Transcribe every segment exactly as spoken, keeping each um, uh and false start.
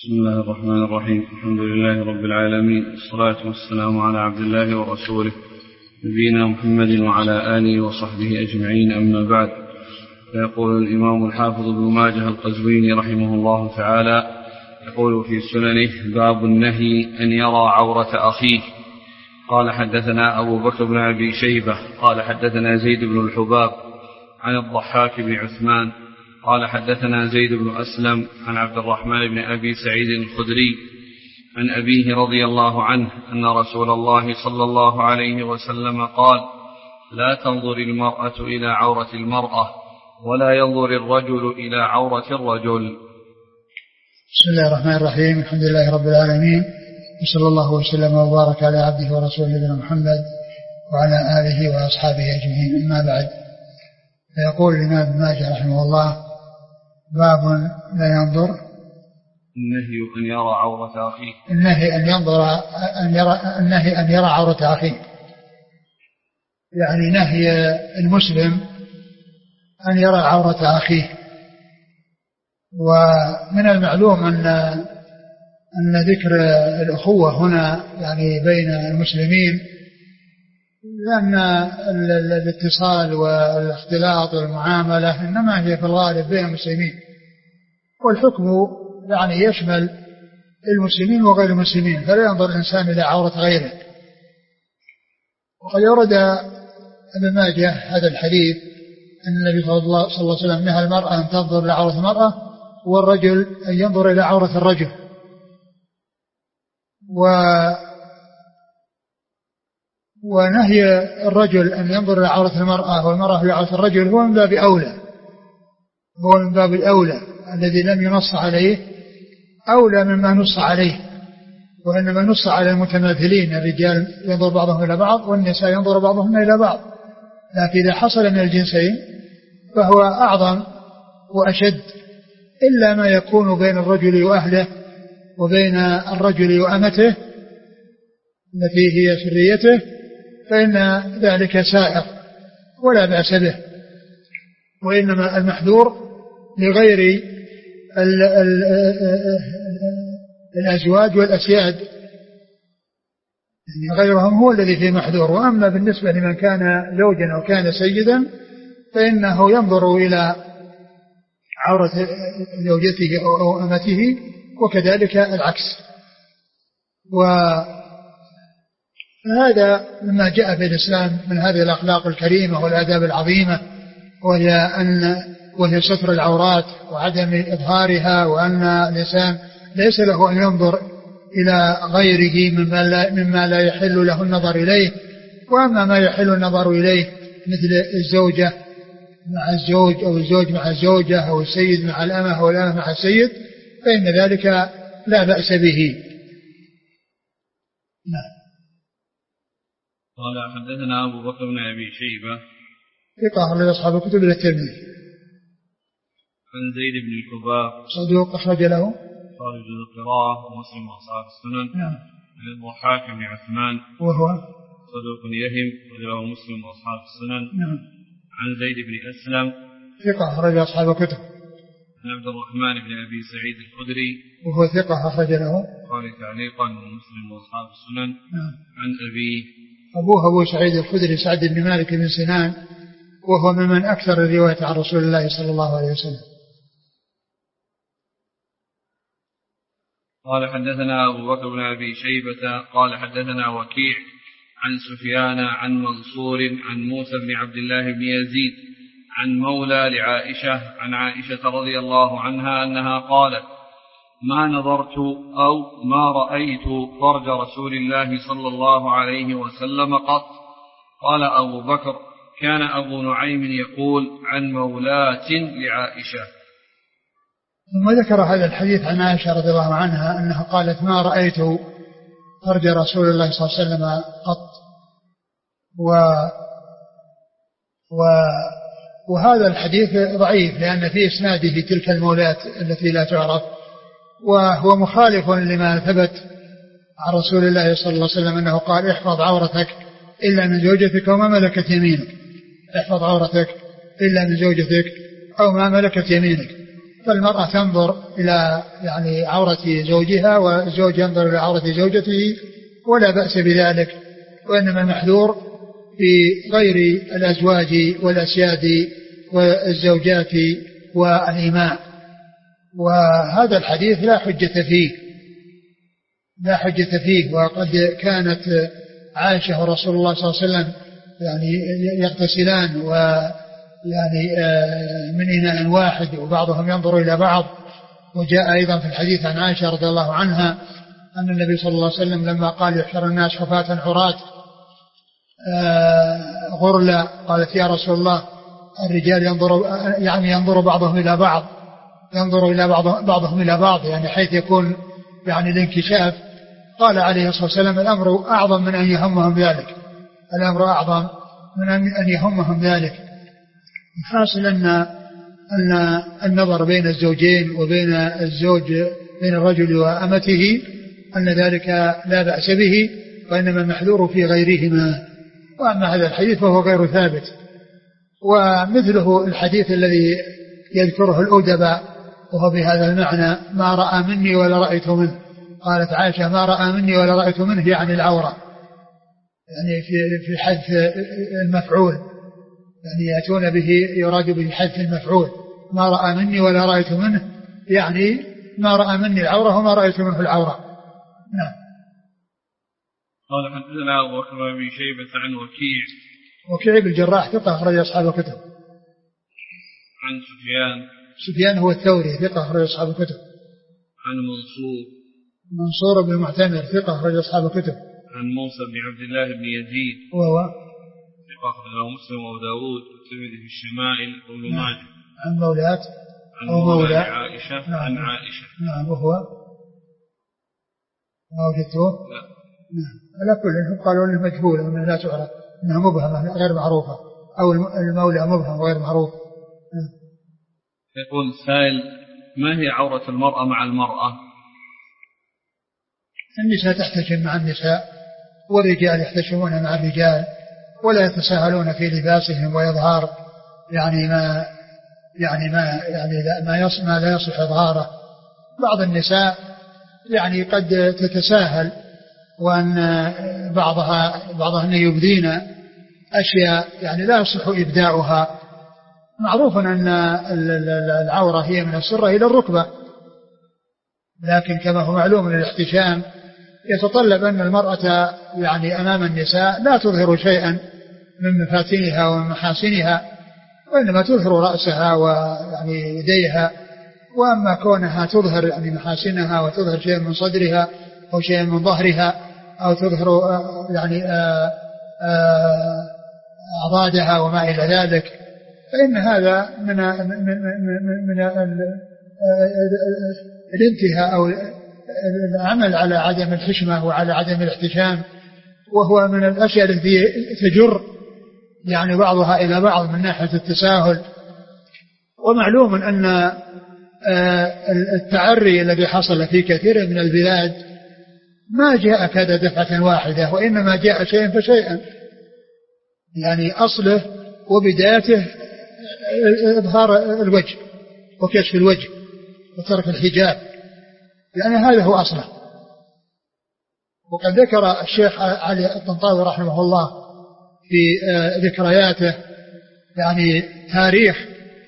بسم الله الرحمن الرحيم. الحمد لله رب العالمين، والصلاة والسلام على عبد الله ورسوله نبينا محمد وعلى آله وصحبه أجمعين، أما بعد. فيقول الإمام الحافظ ابن ماجه القزويني رحمه الله تعالى يقول في سننه: باب النهي أن يرى عورة أخيه. قال حدثنا أبو بكر بن أبي شيبة قال حدثنا زيد بن الحباب عن الضحاك بن عثمان قال حدثنا زيد بن أسلم عن عبد الرحمن بن أبي سعيد الخدري عن أبيه رضي الله عنه أن رسول الله صلى الله عليه وسلم قال: لا تنظر المرأة إلى عورة المرأة ولا ينظر الرجل إلى عورة الرجل. بسم الله الرحمن الرحيم. الحمد لله رب العالمين، وصلى الله وسلم وبارك على عبده ورسوله نبينا محمد وعلى آله وأصحابه أجمعين، أما بعد. فيقول الإمام ابن ماجه رحمه الله: باب لا ينظر النهي أن يرى عورة أخيه. النهي أن ينظر أن يرى النهي أن يرى عورة أخيه، يعني نهي المسلم أن يرى عورة أخيه. ومن المعلوم أن أن ذكر الأخوة هنا يعني بين المسلمين، لأن الاتصال والاختلاط والمعاملة إنما هي في الغالب بين المسلمين، والحكم يعني يشمل المسلمين وغير المسلمين، فلا ينظر الإنسان إلى عورة غيره. وقد ورد ابن ماجه هذا الحديث أن النبي صلى الله عليه وسلم نهى المرأة أن تنظر إلى عورة المرأة، والرجل أن ينظر إلى عورة الرجل. و ونهي الرجل أن ينظر إلى عورة المرأة والمرأة إلى عورة الرجل هو من باب أولى، هو من باب الأولى الذي لم ينص عليه، أولى مما نص عليه. وإنما نص على المتماثلين، الرجال ينظر بعضهم إلى بعض والنساء ينظر بعضهم إلى بعض، لكن إذا حصل من الجنسين فهو أعظم وأشد، إلا ما يكون بين الرجل وأهله وبين الرجل وأمته التي هي سريته، فإن ذلك سائر ولا بأس به. وإنما المحذور لغير ال ال الأزواج والأسياد، يعني غيرهم هو الذي فيه محذور. وأما بالنسبة لمن كان زوجا أو كان سيدا فإنه ينظر إلى عورة زوجته أو أمته، وكذلك العكس. وهذا مما جاء في الإسلام من هذه الأخلاق الكريمة والآداب العظيمة، وهي أن وهي ستر العورات وعدم إظهارها، وأن الإنسان ليس له أن ينظر إلى غيره مما لا, مما لا يحل له النظر إليه. وأما ما يحل النظر إليه مثل الزوجة مع الزوج أو الزوج مع الزوجة أو السيد مع الأمة أو الأمة مع السيد فإن ذلك لا بأس به. نعم. قال حدثنا أبو بكر بن أبي شيبة ثقة أخرج أصحاب الكتب إلى الترمذي. عن زيد بن الحباب صدوق أخرج له خارج القراءة ومسلم وأصحاب السنن. نعم. عن الضحاك بن عثمان وهو صدوق يهم وله مسلم وأصحاب السنن. نعم. عن زيد بن أسلم ثقة أخرج أصحاب الكتب. عن عبد الرحمن بن أبي سعيد الخدري وهو ثقة أخرج له قال تعليقا ومسلم وأصحاب السنن. نعم. عن أبيه أبوه أبو سعيد الخدري سعد بن مالك بن سنان، وهو ممن أكثر الرواية عن رسول الله صلى الله عليه وسلم. قال حدثنا أبو بكر بن أبي شيبة قال حدثنا وكيع عن سفيان عن منصور عن موسى بن عبد الله بن يزيد عن مولى لعائشة عن عائشة رضي الله عنها أنها قالت: ما نظرت أو ما رأيت فرج رسول الله صلى الله عليه وسلم قط. قال أبو بكر: كان أبو نعيم يقول عن مولاة لعائشة. ثم ذكر هذا الحديث عن عائشة رضي الله عنها أنها قالت: ما رأيت فرج رسول الله صلى الله عليه وسلم قط. و و وهذا الحديث ضعيف، لأن في إسناده تلك المولات التي لا تعرف، وهو مخالف لما ثبت عن رسول الله صلى الله عليه وسلم أنه قال: احفظ عورتك إلا من زوجتك وما ملكت يمينك. احفظ عورتك إلا من زوجتك أو ما ملكت يمينك. فالمرأة تنظر إلى يعني عورة زوجها والزوج ينظر إلى عورة زوجته ولا بأس بذلك، وإنما المحذور في غير الأزواج والأسياد والزوجات والإماء. وهذا الحديث لا حجة فيه لا حجة فيه وقد كانت عائشة ورسول الله صلى الله عليه وسلم يعني يغتسلان ويعني من إناء واحد وبعضهم ينظر إلى بعض. وجاء أيضا في الحديث عن عائشة رضي الله عنها أن النبي صلى الله عليه وسلم لما قال يحشر الناس حفاة عراة غرلا قالت يا رسول الله الرجال ينظر يعني ينظر بعضهم إلى بعض ينظر إلى بعض بعضهم إلى بعض يعني حيث يكون يعني الانكشاف. قال عليه الصلاة والسلام الأمر أعظم من أن يهمهم ذلك الأمر أعظم من أن يهمهم ذلك. الحاصل أن أن النظر بين الزوجين وبين الزوج بين الرجل وأمته أن ذلك لا بأس به وإنما المحذور في غيرهما. وأما هذا الحديث فهو غير ثابت. ومثله الحديث الذي يذكره الأدباء وهو بهذا المعنى ما رأى مني ولا رأيت منه. قالت عائشة ما رأى مني ولا رأيت منه يعني العورة يعني في في حذف المفعول يعني يأتون به يراد به حذف المفعول ما رأى مني ولا رأيت منه يعني ما رأى مني العورة وما رأيت منه العورة. نعم. قال حدثنا أبو بكر بن شيبة عن وكيع وكيع بن الجراح ثقة أخرج أصحاب الكتب. عن سفيان سفيان هو الثوري ثقة أخرج أصحاب الكتب. عن منصور منصور بن المعتمر ثقة أخرج أصحاب الكتب. عن موسى بن عبد الله بن يزيد وهو ثقة أخرجه مسلم وأبو داود والترمذي في الشمائل وابن ماجه. عن مولاة عن مولى عائشة. نعم. عن عائشة. نعم. وهو ما وجدته. لا. نعم. على كل هم قالوا انه مجهول وانه لا تعرف انها مبهمة غير معروفة او المولى مبهم غير معروف. يقول السائل ما هي عورة المرأة مع المرأة؟ النساء تحتشم مع النساء والرجال يحتشمون مع الرجال ولا يتساهلون في لباسهم وإظهار يعني ما يعني ما يعني ما يصح ما لا يصح إظهاره. بعض النساء يعني قد تتساهل وأن بعضها بعضهن يبدين أشياء يعني لا يصح إبداؤها. معروف أن العورة هي من السرة إلى الركبة لكن كما هو معلوم أن الاحتشام يتطلب أن المرأة يعني أمام النساء لا تظهر شيئا من مفاتنها ومن محاسنها وإنما تظهر رأسها ويعني يديها. وأما كونها تظهر يعني محاسنها وتظهر شيئا من صدرها أو شيئا من ظهرها أو تظهر يعني أعضادها وما إلى ذلك فإن هذا من من من الانتهاء أو العمل على عدم الحشمة وعلى عدم الاحتشام وهو من الأشياء التي تجر يعني بعضها إلى بعض من ناحية التساهل. ومعلوم أن التعري الذي حصل في كثير من البلاد ما جاء كذا دفعة واحدة وإنما جاء شيئا فشيئا يعني أصله وبدايته إظهار الوجه وكشف الوجه وترك الحجاب يعني هذا هو أصله. وقد ذكر الشيخ علي الطنطاوي رحمه الله في ذكرياته يعني تاريخ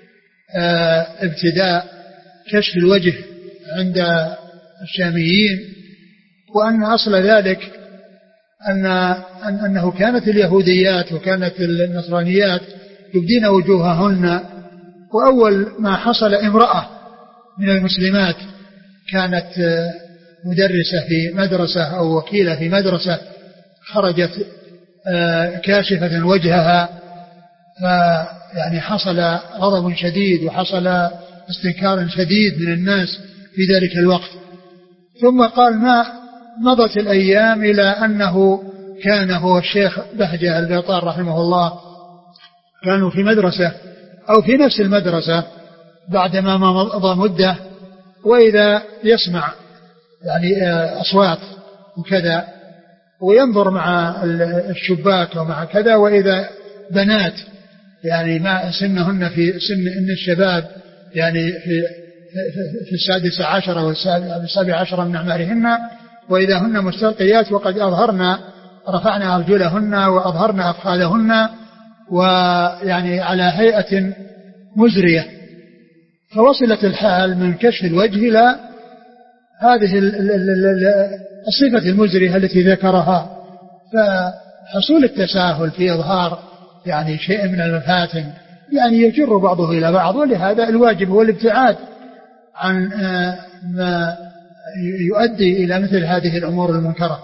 ابتداء كشف الوجه عند الشاميين وأن أصل ذلك أن أنه كانت اليهوديات وكانت النصرانيات يبدين وجوههن. وأول ما حصل امرأة من المسلمات كانت مدرسة في مدرسة أو وكيلة في مدرسة خرجت كاشفة وجهها فيعني حصل غضب شديد وحصل استنكار شديد من الناس في ذلك الوقت. ثم قال ما مضت الأيام إلى أنه كان هو الشيخ بهجة البيطار رحمه الله كانوا في مدرسة أو في نفس المدرسة بعدما ما مضى مدة وإذا يسمع يعني أصوات وكذا وينظر مع الشباك ومع كذا وإذا بنات يعني ما سنهن في سن إن الشباب يعني في في السادسة عشر والسابع عشر من أعمارهن، وإذا هن مستلقيات وقد أظهرنا رفعنا أرجلهن وأظهرنا أفخاذهن ويعني على هيئة مزرية، فوصلت الحال من كشف الوجه إلى هذه الصفة المزرية التي ذكرها. فحصول التساهل في إظهار يعني شيء من المفاتن يعني يجر بعضه إلى بعض، ولهذا الواجب هو الابتعاد عن ما يؤدي إلى مثل هذه الأمور المنكرة.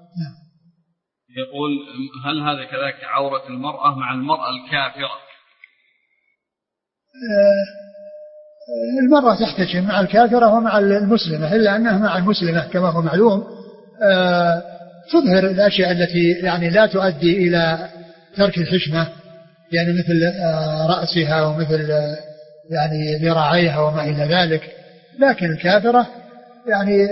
يقول هل هذا كذلك عورة المرأة مع المرأة الكافرة؟ المرأة تحتشم مع الكافرة ومع المسلمة، إلا أنها مع المسلمة كما هو معلوم تظهر الأشياء التي يعني لا تؤدي إلى ترك الحشمة، يعني مثل رأسها ومثل يعني ذراعيها وما إلى ذلك. لكن الكافرة يعني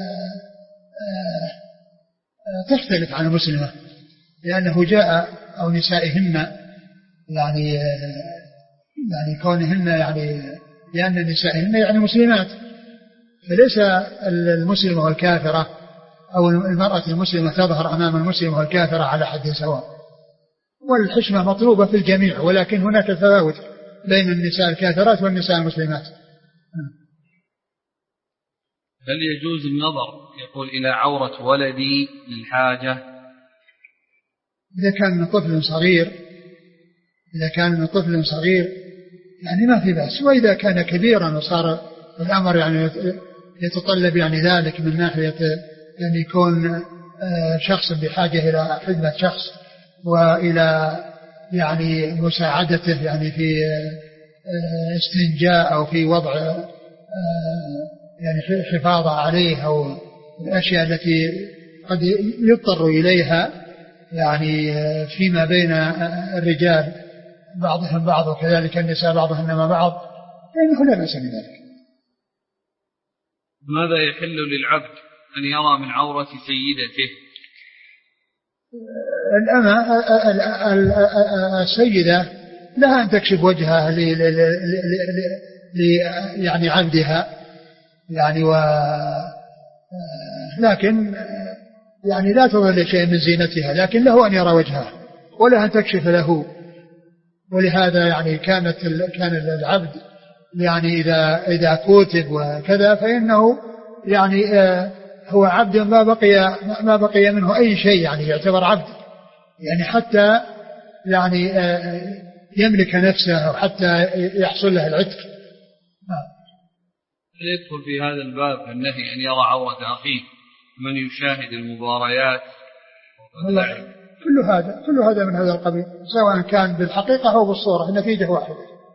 تختلف عن المسلمة، لأنه جاء أو نسائهن يعني يعني كونهن يعني لأن نسائهن يعني مسلمات، فليس المسلمة والكافرة أو المرأة المسلمة تظهر أمام المسلمة والكافرة على حد سواء، والحشمة مطلوبة في الجميع، ولكن هناك تفاوت بين النساء الكافرات والنساء المسلمات. هل يجوز النظر يقول إلى عورة ولدي للحاجة؟ إذا كان طفل صغير إذا كان طفل صغير يعني ما في بأس، وإذا كان كبيرا وصار الأمر يعني يتطلب يعني ذلك من ناحية يعني يكون شخص بحاجة إلى خدمة شخص وإلى يعني مساعدته يعني في استنجاء أو في وضع يعني حفاظ عليه أو الأشياء التي قد يضطر إليها يعني فيما بين الرجال بعضهم بعض وكذلك النساء بعضهن مع بعض، فإنه لا بأس بذلك. ماذا يحل للعبد أن يرى من عورة سيدته؟ الأمة السيدة لها أن تكشف وجهها ل يعني عبدها يعني و لكن يعني لا تظهر شيء من زينتها، لكن له أن يرى وجهها ولا أن تكشف له. ولهذا يعني كانت كان العبد يعني إذا إذا كتب وكذا فإنه يعني هو عبد ما بقي ما بقي منه أي شيء، يعني يعتبر عبد يعني حتى يعني يملك نفسه وحتى يحصل له العتق. هل يدخل في هذا الباب النهي أن يرى عورة أخيه من يشاهد المباريات؟ كل هذا كل هذا من هذا القبيل، سواء كان بالحقيقة أو بالصورة، النتيجة واحدة.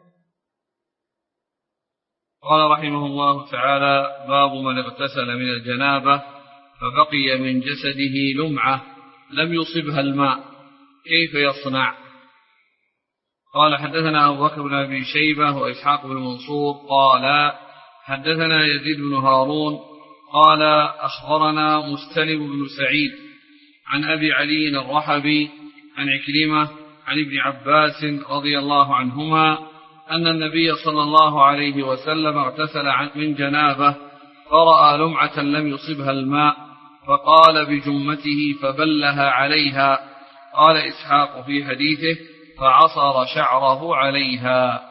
قال رحمه الله تعالى: باب من اغتسل من الجنابة فبقي من جسده لمعة لم يصبها الماء كيف يصنع؟ قال: حدثنا أبو بكر بن أبي شيبة وإسحاق بن منصور قال حدثنا يزيد بن هارون قال أخبرنا مستلم بن سعيد عن أبي علي الرحبي عن عكرمة عن ابن عباس رضي الله عنهما أن النبي صلى الله عليه وسلم اغتسل من جنابه فرأى لمعة لم يصبها الماء فقال بجمته فبلها عليها. قال إسحاق في حديثه: فعصر شعره عليها.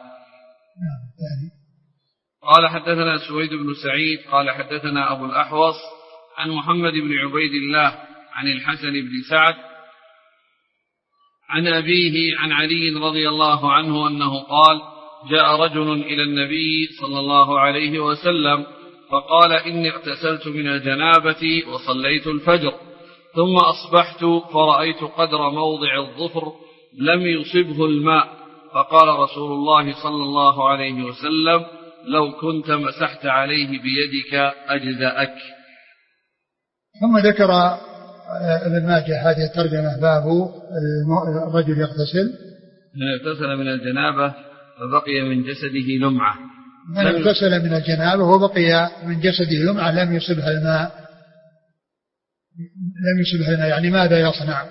قال: حدثنا سويد بن سعيد قال حدثنا أبو الأحوص عن محمد بن عبيد الله عن الحسن بن سعد عن أبيه عن علي رضي الله عنه أنه قال: جاء رجل إلى النبي صلى الله عليه وسلم فقال: إني اغتسلت من الجنابة وصليت الفجر ثم أصبحت فرأيت قدر موضع الظفر لم يصبه الماء، فقال رسول الله صلى الله عليه وسلم: لو كنت مسحت عليه بيدك أجزأك. ثم ذكر ابن ماجه هذه الترجمة: باب الرجل يغتسل من اغتسل من الجنابة فبقي من جسده لمعة من اغتسل من الجنابة وبقي من جسده لمعة لم يصبها الماء لم يصبها الماء يعني ماذا يصنع؟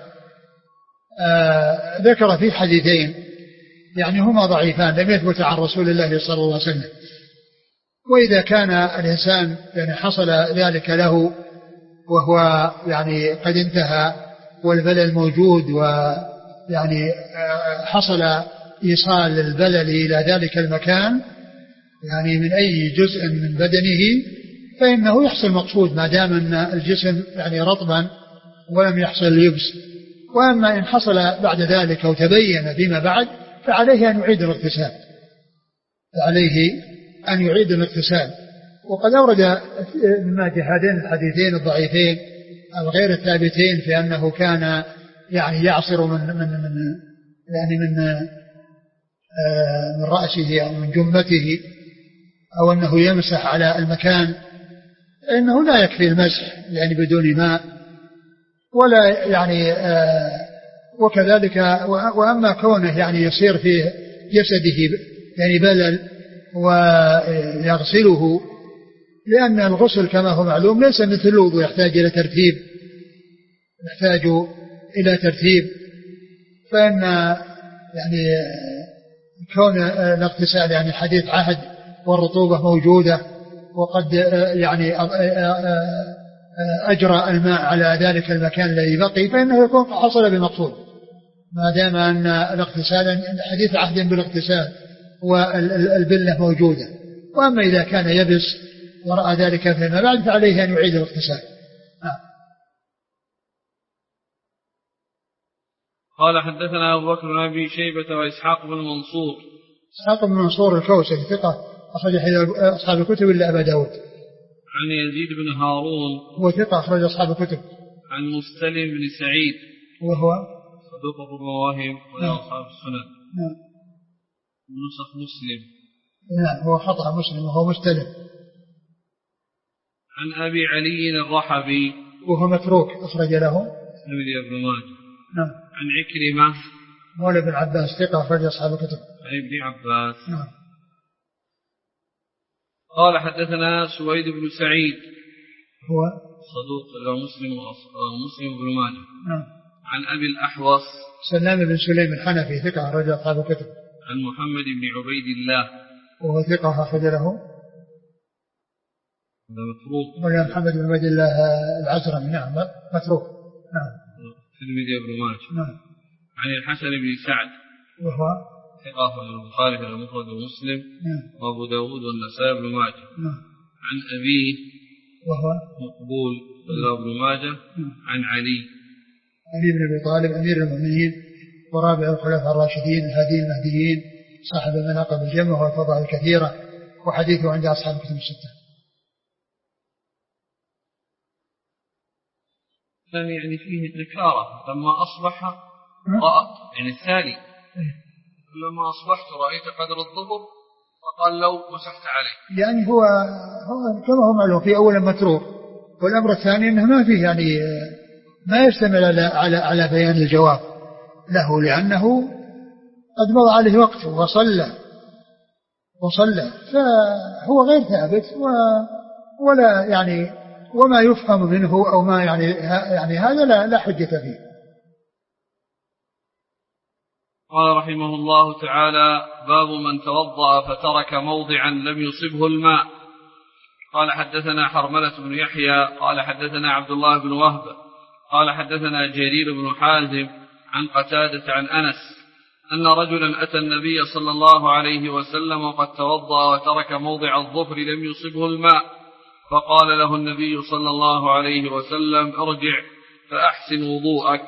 آه ذكر في حديثين يعني هما ضعيفان لم يثبت عن رسول الله صلى الله عليه وسلم. وإذا كان الإنسان يعني حصل ذلك له وهو يعني قد انتهى والبلل موجود ويعني حصل إيصال البلل إلى ذلك المكان يعني من أي جزء من بدنه فإنه يحصل مقصود ما دام أن الجسم يعني رطبا ولم يحصل اليبس. وأما إن حصل بعد ذلك أو تبين فيما بعد فعليه أن يعيد الاغتسال فعليه أن يعيد الاغتسال. وقد أورد مما في هذين الحديثين الضعيفين الغير الثابتين في أنه كان يعني يعصر من من من يعني من من رأسه أو من جمته أو أنه يمسح على المكان إنه لا يكفي المسح يعني بدون ماء ولا يعني وكذلك. وأما كونه يعني يصير في جسده يعني بلل ويغسله لأن الغسل كما هو معلوم ليس مثل الوضوء يحتاج إلى ترتيب يحتاج إلى ترتيب فإن يعني كون الاغتسال يعني حديث عهد والرطوبة موجودة وقد يعني أجرى الماء على ذلك المكان الذي بقي فإنه يكون حصل بمقصود ما دام أن الاغتسال حديث عهد بالاغتسال والبلة موجودة. وأما إذا كان يبس ورأى ذلك فيما بعد فعليه أن يعيد الاغتسال. آه. قال حدثنا أبو بكر بن أبي شيبة وإسحاق بن منصور. إسحاق بن منصور الكوسري ثقة أخرج أصحاب الكتب إلا أبا داود. عن يزيد بن هارون هو ثقة أخرج أصحاب الكتب. عن مستلم بن سعيد وهو صدوق أبو مواهب وله أصحاب السنن. نعم. نسخ مسلم. نعم هو خطأ مسلم وهو مستلم. عن أبي علي الرحبي وهو متروك أخرج له الترمذي وابن ماجه. نعم. عن عكرمة مولى بن عباس ثقة أخرج أصحاب الكتب. عن ابن عباس. نعم. قال حدثنا سويد بن سعيد هو صدوق له مسلم ومسلم بن ماجه. نعم. عن أبي الأحوص سلام بن سليم الحنفي ثقة أخرج أصحاب الكتب. عن محمد بن عبيد الله وهو ثقة أخرج له متروك ولا محمد بن عبيد الله العزرمي. نعم متروك. نعم. الترمذي وابن ماجه. نعم. عن الحسن بن سعد وهو ثقة البخاري في المفرد ومسلم. نعم. وأبو داود والنسائي بن ماجه. نعم. عن أبيه وهو مقبول وله ابن ماجه. نعم. عن علي علي بن أبي طالب أمير المؤمنين ورابع الخلفاء الراشدين الهاديين المهديين صاحب المناقب الجمة والفضائل الكثيرة وحديثه عند أصحاب الكتب الستة. يعني فيه نكارة لما أصبح رأى يعني الثاني لما أصبحت رأيت قدر الضبط فقال لو مسحت عليه يعني هو, هو كما هو معلوم في أول متروك. والأمر الثاني أنه ما فيه يعني ما يشتمل على, على, على بيان الجواب له لأنه قد مضى عليه وقت وصلى وصلى فهو غير ثابت ولا يعني وما يفهم منه أو ما يعني يعني هذا لا, لا حجة فيه. قال رحمه الله تعالى باب من توضأ فترك موضعا لم يصبه الماء. قال حدثنا حرملة بن يحيى قال حدثنا عبد الله بن وهب قال حدثنا جرير بن حازم عن قتادة عن أنس أن رجلا أتى النبي صلى الله عليه وسلم وقد توضأ وترك موضع الظفر لم يصبه الماء فقال له النبي صلى الله عليه وسلم ارجع فأحسن وضوءك.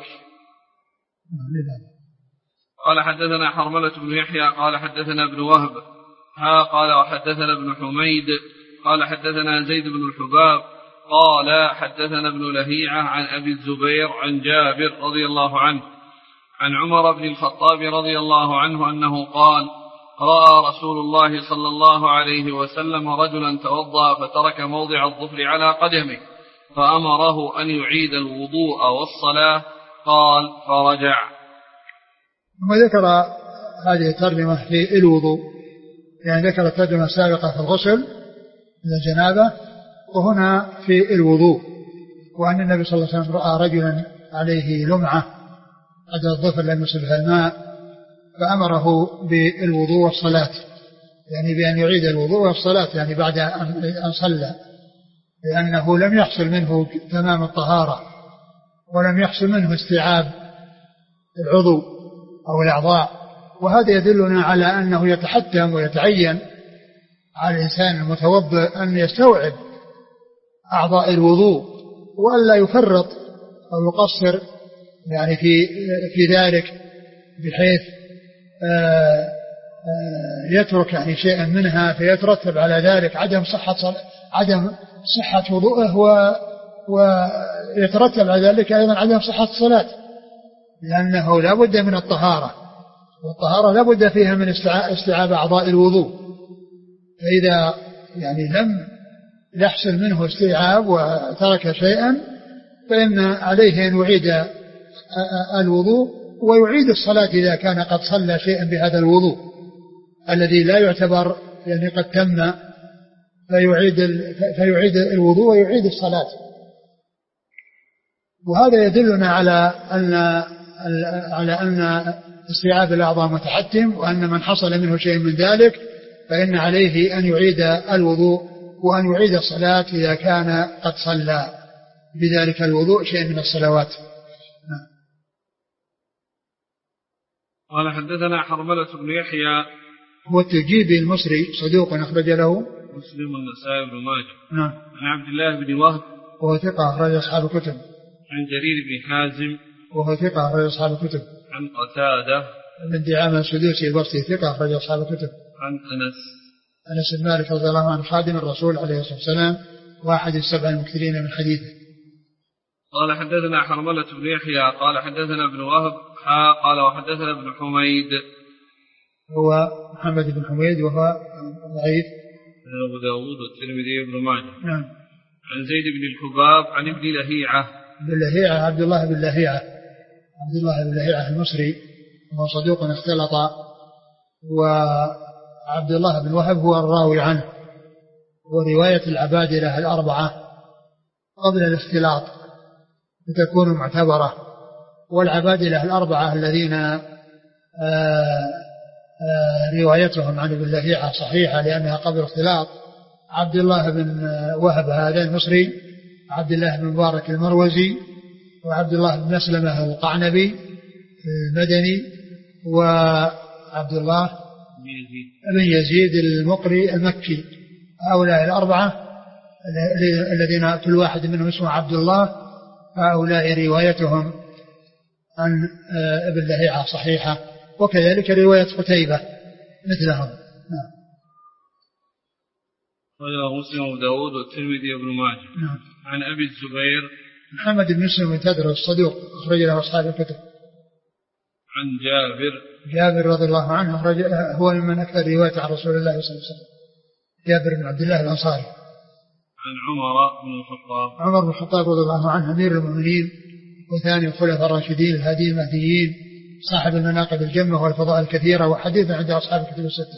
قال حدثنا حرملة بن يحيى قال حدثنا ابن وهب ها قال وحدثنا ابن حميد قال حدثنا زيد بن الحباب قال حدثنا ابن لهيعة عن أبي الزبير عن جابر رضي الله عنه عن عمر بن الخطاب رضي الله عنه أنه قال رأى رسول الله صلى الله عليه وسلم رجلا توضأ فترك موضع الظفر على قدمه فأمره أن يعيد الوضوء والصلاة قال فرجع. ثم ذكر هذه الترجمة في الوضوء يعني ذكر الترجمة السابقة في الغسل للجنابة وهنا في الوضوء وأن النبي صلى الله عليه وسلم رأى رجلا عليه لمعة قد الظفر لم يصبها الماء فأمره بالوضوء والصلاة يعني بأن يعيد الوضوء والصلاة يعني بعد أن صلى، لأنه لم يحصل منه تمام الطهارة ولم يحصل منه استيعاب العضو أو الأعضاء. وهذا يدلنا على أنه يتحتم ويتعين على الإنسان المتوضئ أن يستوعب أعضاء الوضوء وألا يفرط أو يقصر يعني في في ذلك، بحيث آآ آآ يترك يعني شيئا منها فيترتب على ذلك عدم صحة عدم صحة وضوءه، ويترتب على ذلك أيضا عدم صحة الصلاة، لأنه لا بد من الطهارة، والطهارة لا بد فيها من استيعاب أعضاء الوضوء. فإذا يعني لم يحصل منه استيعاب وترك شيئا فإن عليه أن يعيد الوضوء ويعيد الصلاة إذا كان قد صلى شيئا بهذا الوضوء الذي لا يعتبر يعني قد تم، فيعيد فيعيد الوضوء ويعيد الصلاة. وهذا يدلنا على أن على أن استيعاب الأعضاء متحتم، وأن من حصل منه شيء من ذلك فإن عليه أن يعيد الوضوء وأن يعيد الصلاة إذا كان قد صلى بذلك الوضوء شيء من الصلوات. قال حدثنا حرملة بن يحيى هو التجيبي المصري صدوق أخرج له مسلم والنسائي بن ماجه. نعم. عن عبد الله بن وهب وهو ثقة أخرج أصحاب الكتب. عن جرير بن حازم وهو ثقة أخرج أصحاب الكتب. عن قتادة بن دعامة السدوسي البصري ثقة أخرج أصحاب الكتب. عن أنس أنس بن مالك رضي الله عنه خادم الرسول عليه الصلاة والسلام واحد السبع المكثرين من حديثه. قال حدثنا حرملة بن يحيى قال حدثنا ابن وهب قال وحدثنا ابن حميد هو محمد بن حميد وهو ضعيف أبو داود والترمذي وابن ماجه. نعم. عن زيد بن الحباب عن ابن لهيعة بن لهيعة عبد الله بن لهيعة عبد الله بن لهيعة المصري وهو صدوق اختلط، وعبد الله بن وهب هو الراوي عنه، ورواية العبادلة الأربعة قبل الاختلاط لتكون معتبرة، والعبادلة الأربعة الذين آآ آآ روايتهم عن ابن لهيعة صحيحة لأنها قبل الاختلاط عبد الله بن وهب هذا المصري، عبد الله بن مبارك المروزي، وعبد الله بن مسلمة القعنبي المدني، وعبد الله بن يزيد المقري المكي. هؤلاء الأربعة الذين كل واحد منهم اسمه عبد الله، هؤلاء روايتهم عن ابن لهيعة صحيحة، وكذلك رواية قتيبة مثلهم. نعم. رواه مسلم وابو داود والترمذي وابن ماجه. نعم. عن ابي الزبير محمد بن مسلم بن تدرس الصدوق اخرج له اصحاب الكتب. عن جابر جابر رضي الله عنه هو من اكثر روايه عن رسول الله صلى الله عليه وسلم، جابر بن عبد الله الانصاري. عن عمر بن الخطاب عمر بن الخطاب رضي الله عنه امير المؤمنين وثاني الخلفاء الراشدين الهادي المهديين صاحب المناقب الجمه والفضائل الكثيره، وحديث عند اصحاب الكتب السته.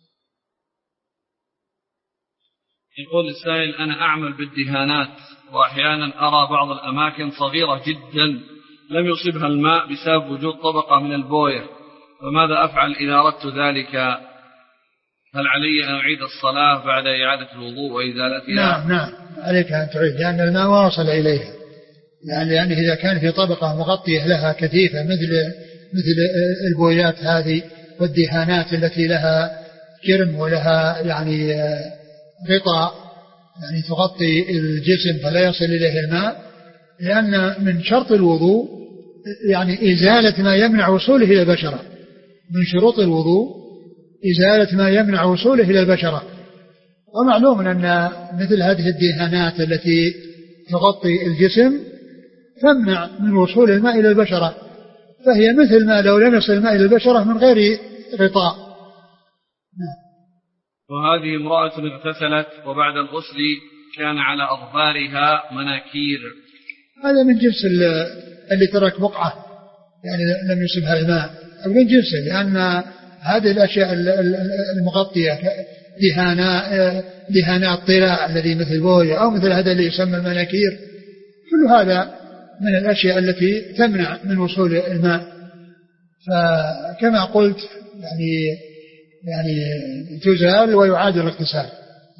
يقول السائل: أنا أعمل بالدهانات وأحيانا أرى بعض الأماكن صغيرة جدا لم يصبها الماء بسبب وجود طبقة من البوية، فماذا أفعل إذا أردت ذلك؟ هل علي أن أعيد الصلاة بعد إعادة الوضوء وإزالتها؟ نعم نعم عليك أن تعيد، لأن الماء ما وصل إليها، يعني لأنه إذا كان في طبقة مغطية لها كثيفة مثل مثل البويات هذه والدهانات التي لها جرم ولها يعني غطاء يعني تغطي الجسم فلا يصل إليه الماء، لأن من شرط الوضوء يعني إزالة ما يمنع وصوله إلى البشرة، من شروط الوضوء إزالة ما يمنع وصوله إلى البشرة. ومعلوم أن مثل هذه الدهانات التي تغطي الجسم تمنع من وصول الماء إلى البشرة، فهي مثل ما لو لم يصل الماء إلى البشرة من غير غطاء. وهذه امرأة اغتسلت وبعد الغسل كان على أظفارها مناكير، هذا من جنس اللي ترك بقعة يعني لم يصبها الماء، من جنسه، لأن هذه الأشياء المغطية دهانات دهانات طلاء الذي مثل بوية أو مثل هذا اللي يسمى المناكير، كل هذا من الأشياء التي تمنع من وصول الماء. فكما قلت يعني يعني تزال ويعاد الاغتسال.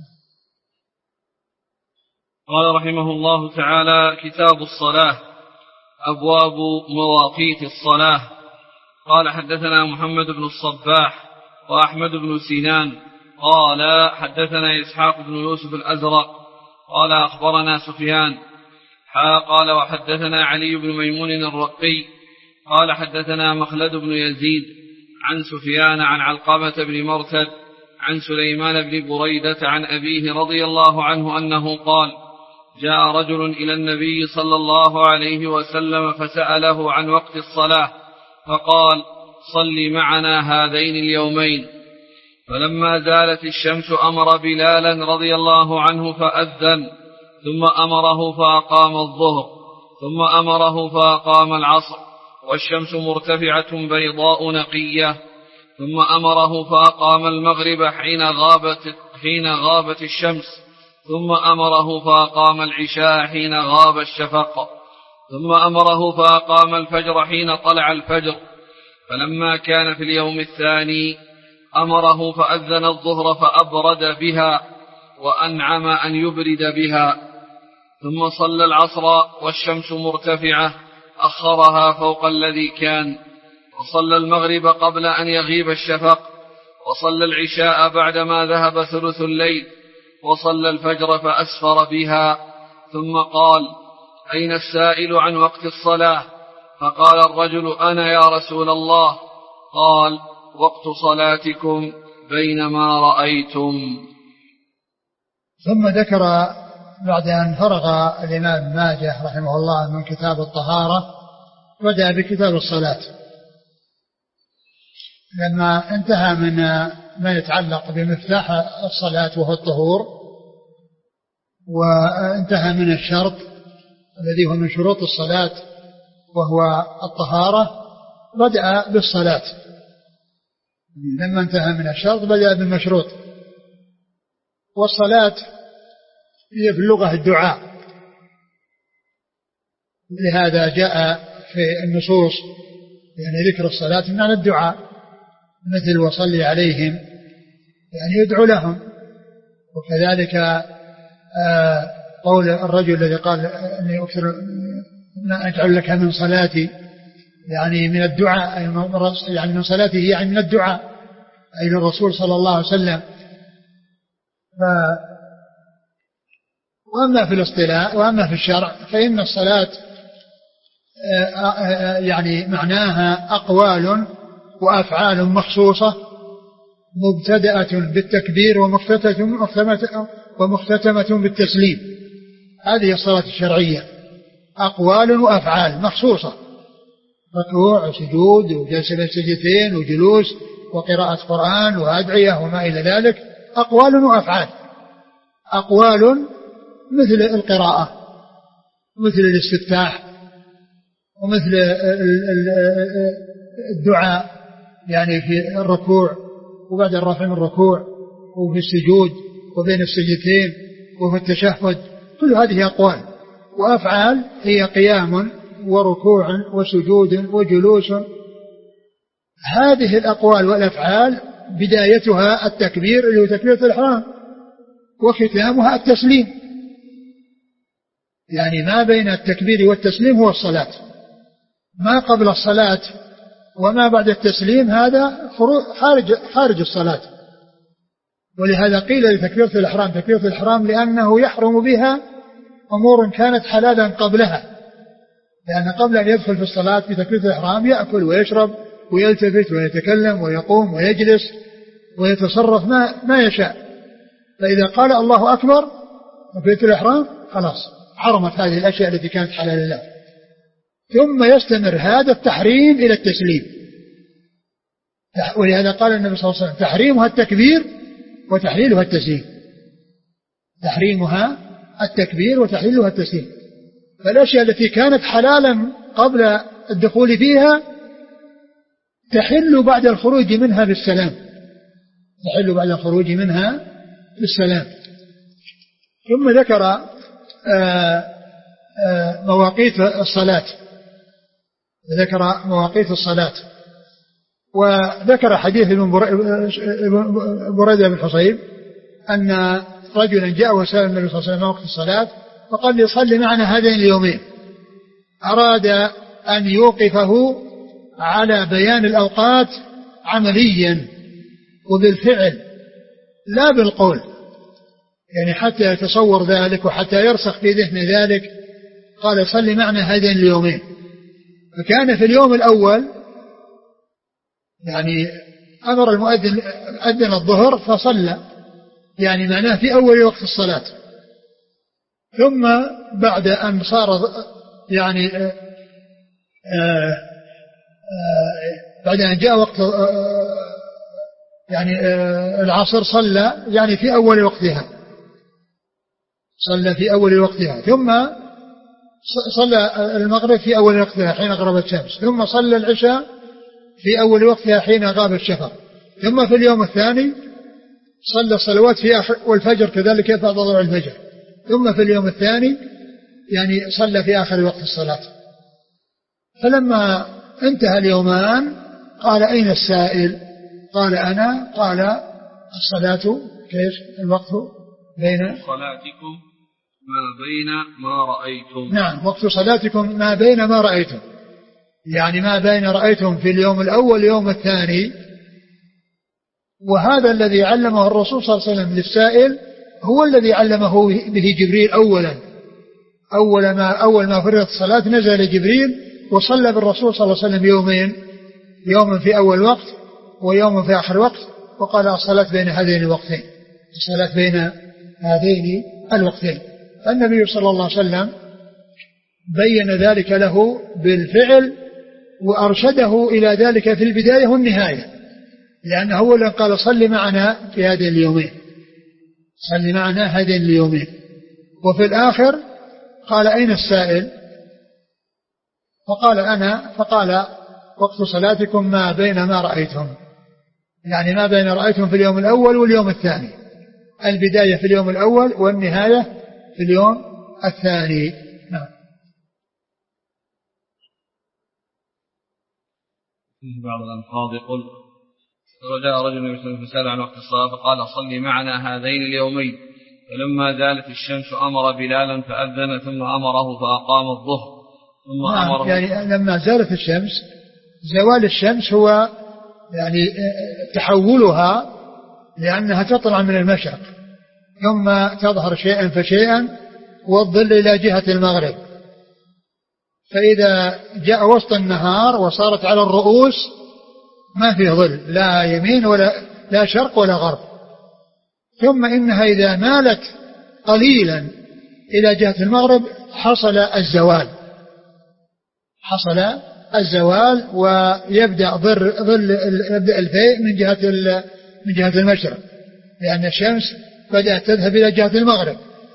قال رحمه الله تعالى: كتاب الصلاة، أبواب مواقيت الصلاة. قال: حدثنا محمد بن الصباح وأحمد بن سنان قال: حدثنا إسحاق بن يوسف الأزرق قال: أخبرنا سفيان حا قال: وحدثنا علي بن ميمون الرقي قال: حدثنا مخلد بن يزيد عن سفيان عن علقمة بن مرثد عن سليمان بن بريدة عن أبيه رضي الله عنه أنه قال: جاء رجل إلى النبي صلى الله عليه وسلم فسأله عن وقت الصلاة فقال: صل معنا هذين اليومين. فلما زالت الشمس أمر بلالا رضي الله عنه فأذن، ثم أمره فأقام الظهر، ثم أمره فأقام العصر والشمس مرتفعة بيضاء نقية، ثم أمره فأقام المغرب حين غابت, حين غابت الشمس، ثم أمره فأقام العشاء حين غاب الشفق، ثم أمره فأقام الفجر حين طلع الفجر. فلما كان في اليوم الثاني أمره فأذن الظهر فأبرد بها وأنعم أن يبرد بها، ثم صلى العصر والشمس مرتفعة أخرها فوق الذي كان، وصلى المغرب قبل أن يغيب الشفق، وصلى العشاء بعدما ذهب ثلث الليل، وصلى الفجر فأسفر بها، ثم قال: أين السائل عن وقت الصلاة؟ فقال الرجل: أنا يا رسول الله. قال: وقت صلاتكم بينما رأيتم. ثم ذكر بعد أن فرغ الإمام ماجه رحمه الله من كتاب الطهارة بدأ بكتاب الصلاة، لما انتهى من ما يتعلق بمفتاح الصلاة وهو الطهور، وانتهى من الشرط الذي هو من شروط الصلاة وهو الطهارة، بدأ بالصلاة. لما انتهى من الشرط بدأ بالمشروط. والصلاة هي في اللغة الدعاء، لهذا جاء في النصوص يعني ذكر الصلاة من الدعاء، مثل وصلي عليهم يعني يدعو لهم. وكذلك آه قول الرجل الذي قال أني أكثر ما أجعل لك من صلاتي، يعني من الدعاء، يعني من صلاته يعني من الدعاء أي للرسول صلى الله عليه وسلم. ف وأما في الاصطلاح وأما في الشرع فإن الصلاة يعني معناها أقوال وأفعال مخصوصة مبتدأة بالتكبير ومختتمة بالتسليم. هذه الصلاة الشرعية، أقوال وأفعال مخصوصة، ركوع وسجود وجلسة بين السجدتين وجلوس وقراءة قرآن وأدعية وما إلى ذلك، أقوال وأفعال. أقوال مثل القراءة، مثل الاستفتاح، ومثل الدعاء يعني في الركوع وبعد الرفع من الركوع، وفي السجود وبين السجدتين وفي التشهد، كل هذه أقوال. وأفعال هي قيام وركوع وسجود وجلوس. هذه الأقوال والأفعال بدايتها التكبير اللي هو تكبيرة الإحرام، وختامها التسليم، يعني ما بين التكبير والتسليم هو الصلاة. ما قبل الصلاة وما بعد التسليم هذا خارج خارج الصلاة. ولهذا قيل لتكبيرة الإحرام تكبيرة الإحرام لأنه يحرم بها أمور كانت حلالا قبلها، لأن قبل أن يدخل في الصلاة في تكبيرة الإحرام يأكل ويشرب ويلتفت ويتكلم ويقوم ويجلس ويتصرف ما, ما يشاء. فإذا قال الله أكبر تكبيرة الإحرام خلاص حرمت هذه الأشياء التي كانت حلالا له، ثم يستمر هذا التحريم إلى التسليم. ولهذا قال النبي صلى الله عليه وسلم: تحريمها التكبير وتحليلها التسليم. تحريمها التكبير وتحليلها التسليم. فالأشياء التي كانت حلالا قبل الدخول فيها تحل بعد الخروج منها بالسلام، تحل بعد الخروج منها بالسلام. ثم ذكر آآ آآ مواقيت الصلاة، ذكر مواقيت الصلاة وذكر حديث ابن بريدة بن حصيب أن رجلا جاء وسأل النبي صلى الله عليه وسلم وقت الصلاة فقال لي صلي معنا هذين اليومين. أراد أن يوقفه على بيان الأوقات عمليا وبالفعل لا بالقول، يعني حتى يتصور ذلك وحتى يرسخ في ذهن ذلك. قال صلي معنا هذين اليومين. فكان في اليوم الأول يعني أمر المؤذن أذن الظهر فصلى، يعني معناه في أول وقت الصلاة. ثم بعد أن صار يعني آآ آآ بعد أن جاء وقت يعني العصر صلى يعني في أول وقتها، صلى في أول وقتها. ثم صلى المغرب في أول وقتها حين غربت الشمس. ثم صلى العشاء في أول وقتها حين غاب الشفق. ثم في اليوم الثاني صلى الصلوات في آخر، والفجر كذلك بعد طلوع الفجر. ثم في اليوم الثاني يعني صلى في آخر وقت الصلاة. فلما انتهى اليومان قال أين السائل؟ قال أنا. قال الصلاة كيف الوقت بين صلاتكم ما بين ما رأيتم. نعم، وقت صلاتكم ما بين ما رأيتم، يعني ما بين رأيتم في اليوم الأول واليوم الثاني. وهذا الذي علمه الرسول صلى الله عليه وسلم للسائل هو الذي علمه به جبريل أولا. أول ما أول ما فرضت الصلاة نزل جبريل وصلى بالرسول صلى الله عليه وسلم يومين، يوما في أول وقت ويوم في آخر وقت، وقال الصلاة بين هذين الوقتين، الصلاة بين هذين الوقتين. النبي صلى الله عليه وسلم بين ذلك له بالفعل وأرشده إلى ذلك في البداية والنهاية، لأنه أولا قال صل معنا في هذين اليومين، صل معنا هذين اليومين. وفي الآخر قال أين السائل؟ فقال أنا. فقال وقت صلاتكم ما بين ما رأيتم، يعني ما بين رأيتم في اليوم الأول واليوم الثاني، البداية في اليوم الأول والنهاية في اليوم الثاني. نعم. فيه بعض الألفاظ يقول وجاء رجل فسأل عن وقت الصلاة فقال صلي معنا هذين اليومين، فلما زالت الشمس أمر بلالا فأذن ثم أمره فأقام الظهر ثم نعم أمره. يعني لما زالت الشمس، زوال الشمس هو يعني تحولها لأنها تطلع من المشرق ثم تظهر شيئا فشيئا والظل إلى جهة المغرب. فإذا جاء وسط النهار وصارت على الرؤوس ما في ظل، لا يمين ولا لا شرق ولا غرب. ثم إنها إذا مالت قليلا إلى جهة المغرب حصل الزوال، حصل الزوال ويبدأ ظل ظل يبدأ الفيء من جهة من جهة المشرق، لأن الشمس بدأت تذهب إلى جهة المغرب.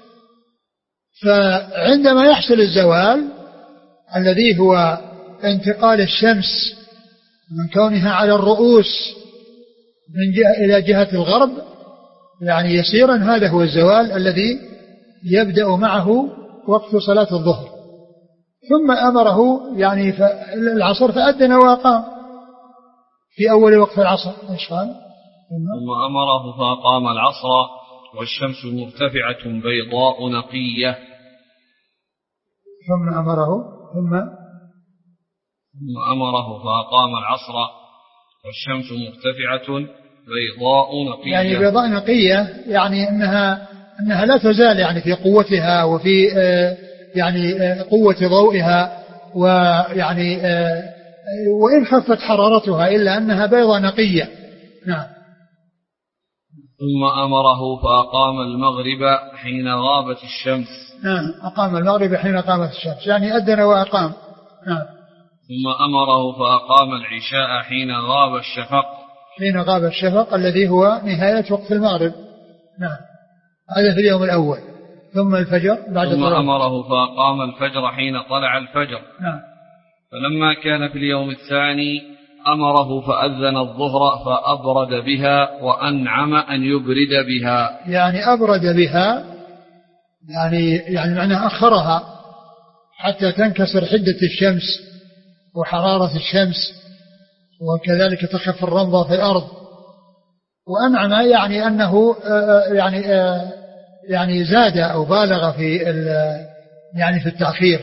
فعندما يحصل الزوال الذي هو انتقال الشمس من كونها على الرؤوس من جهة إلى جهة الغرب يعني يسيرا، هذا هو الزوال الذي يبدأ معه وقت صلاة الظهر. ثم أمره يعني العصر فأذن وأقام في أول وقت العصر. إيش قال؟ ثم أمره فأقام العصر والشمس مرتفعة بيضاء نقية. ثم أمره ثم ثم أمره فأقام العصر والشمس مرتفعة بيضاء نقية. يعني بيضاء نقية يعني أنها أنها لا تزال يعني في قوتها وفي آه يعني آه قوة ضوئها، ويعني آه وإن خفت حرارتها إلا أنها بيضاء نقية. نعم. ثم أمره فأقام المغرب حين غابت الشمس. نعم، أقام المغرب حين قامت الشمس، يعني أذن وأقام. نعم. ثم أمره فأقام العشاء حين غاب الشفق. حين غاب الشفق الذي هو نهاية وقت المغرب. نعم، هذا في اليوم الأول. ثم الفجر بعد ثم طلوع. أمره فأقام الفجر حين طلع الفجر. نعم. فلما كان في اليوم الثاني أمره فأذن الظهر فأبرد بها وأنعم أن يبرد بها. يعني أبرد بها يعني يعني معناه أخرها حتى تنكسر حدة الشمس وحرارة الشمس، وكذلك تخف الرمضة في الأرض. وأنعم يعني أنه يعني يعني زاد أو بالغ في يعني في التأخير.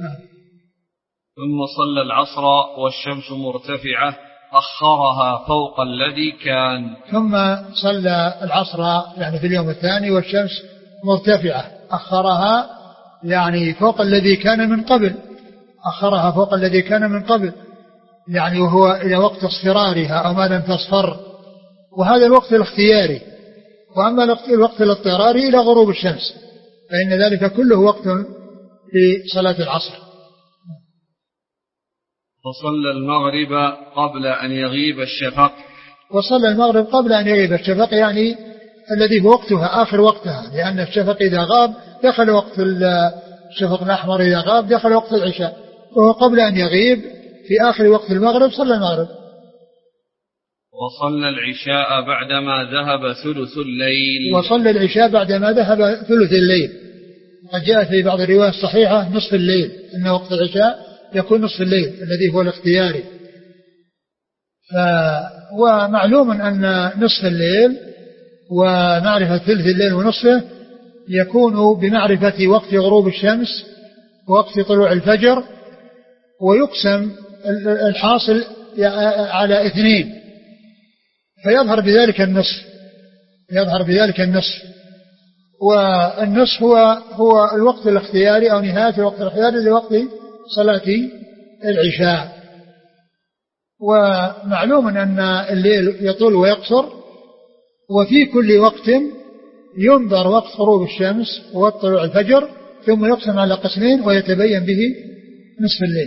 ثم صلى العصر والشمس مرتفعة أخرها فوق الذي كان. ثم صلى العصر يعني في اليوم الثاني والشمس مرتفعة أخرها يعني فوق الذي كان من قبل، أخرها فوق الذي كان من قبل يعني وهو إلى وقت اصفرارها أو ما لم تصفر، وهذا الوقت الاختياري. وأما الوقت الاضطراري إلى غروب الشمس فإن ذلك كله وقت لصلاة العصر. وصلى المغرب قبل أن يغيب الشفق. وصلى المغرب قبل أن يغيب الشفق يعني الذي هو وقتها آخر وقتها، لأن الشفق إذا غاب دخل وقت الشفق الأحمر، إذا غاب دخل وقت العشاء، وهو قبل أن يغيب في آخر وقت المغرب صلى المغرب. وصلى العشاء بعدما ذهب ثلث الليل. وصلى العشاء بعدما ذهب ثلث الليل. قد جاء في بعض الروايات الصحيحة نصف الليل، أن وقت العشاء يكون نصف الليل الذي هو الاختياري. ف... ومعلوم أن نصف الليل ومعرفة ثلث الليل ونصفه يكون بمعرفة وقت غروب الشمس ووقت طلوع الفجر، ويقسم الحاصل على اثنين فيظهر بذلك النصف، يظهر بذلك النصف. والنصف هو هو الوقت الاختياري أو نهاية الوقت الاختياري لوقت صلاة العشاء. ومعلوم أن الليل يطول ويقصر، وفي كل وقت ينظر وقت غروب الشمس ووقت طلوع الفجر ثم يقسم على قسمين ويتبين به نصف الليل.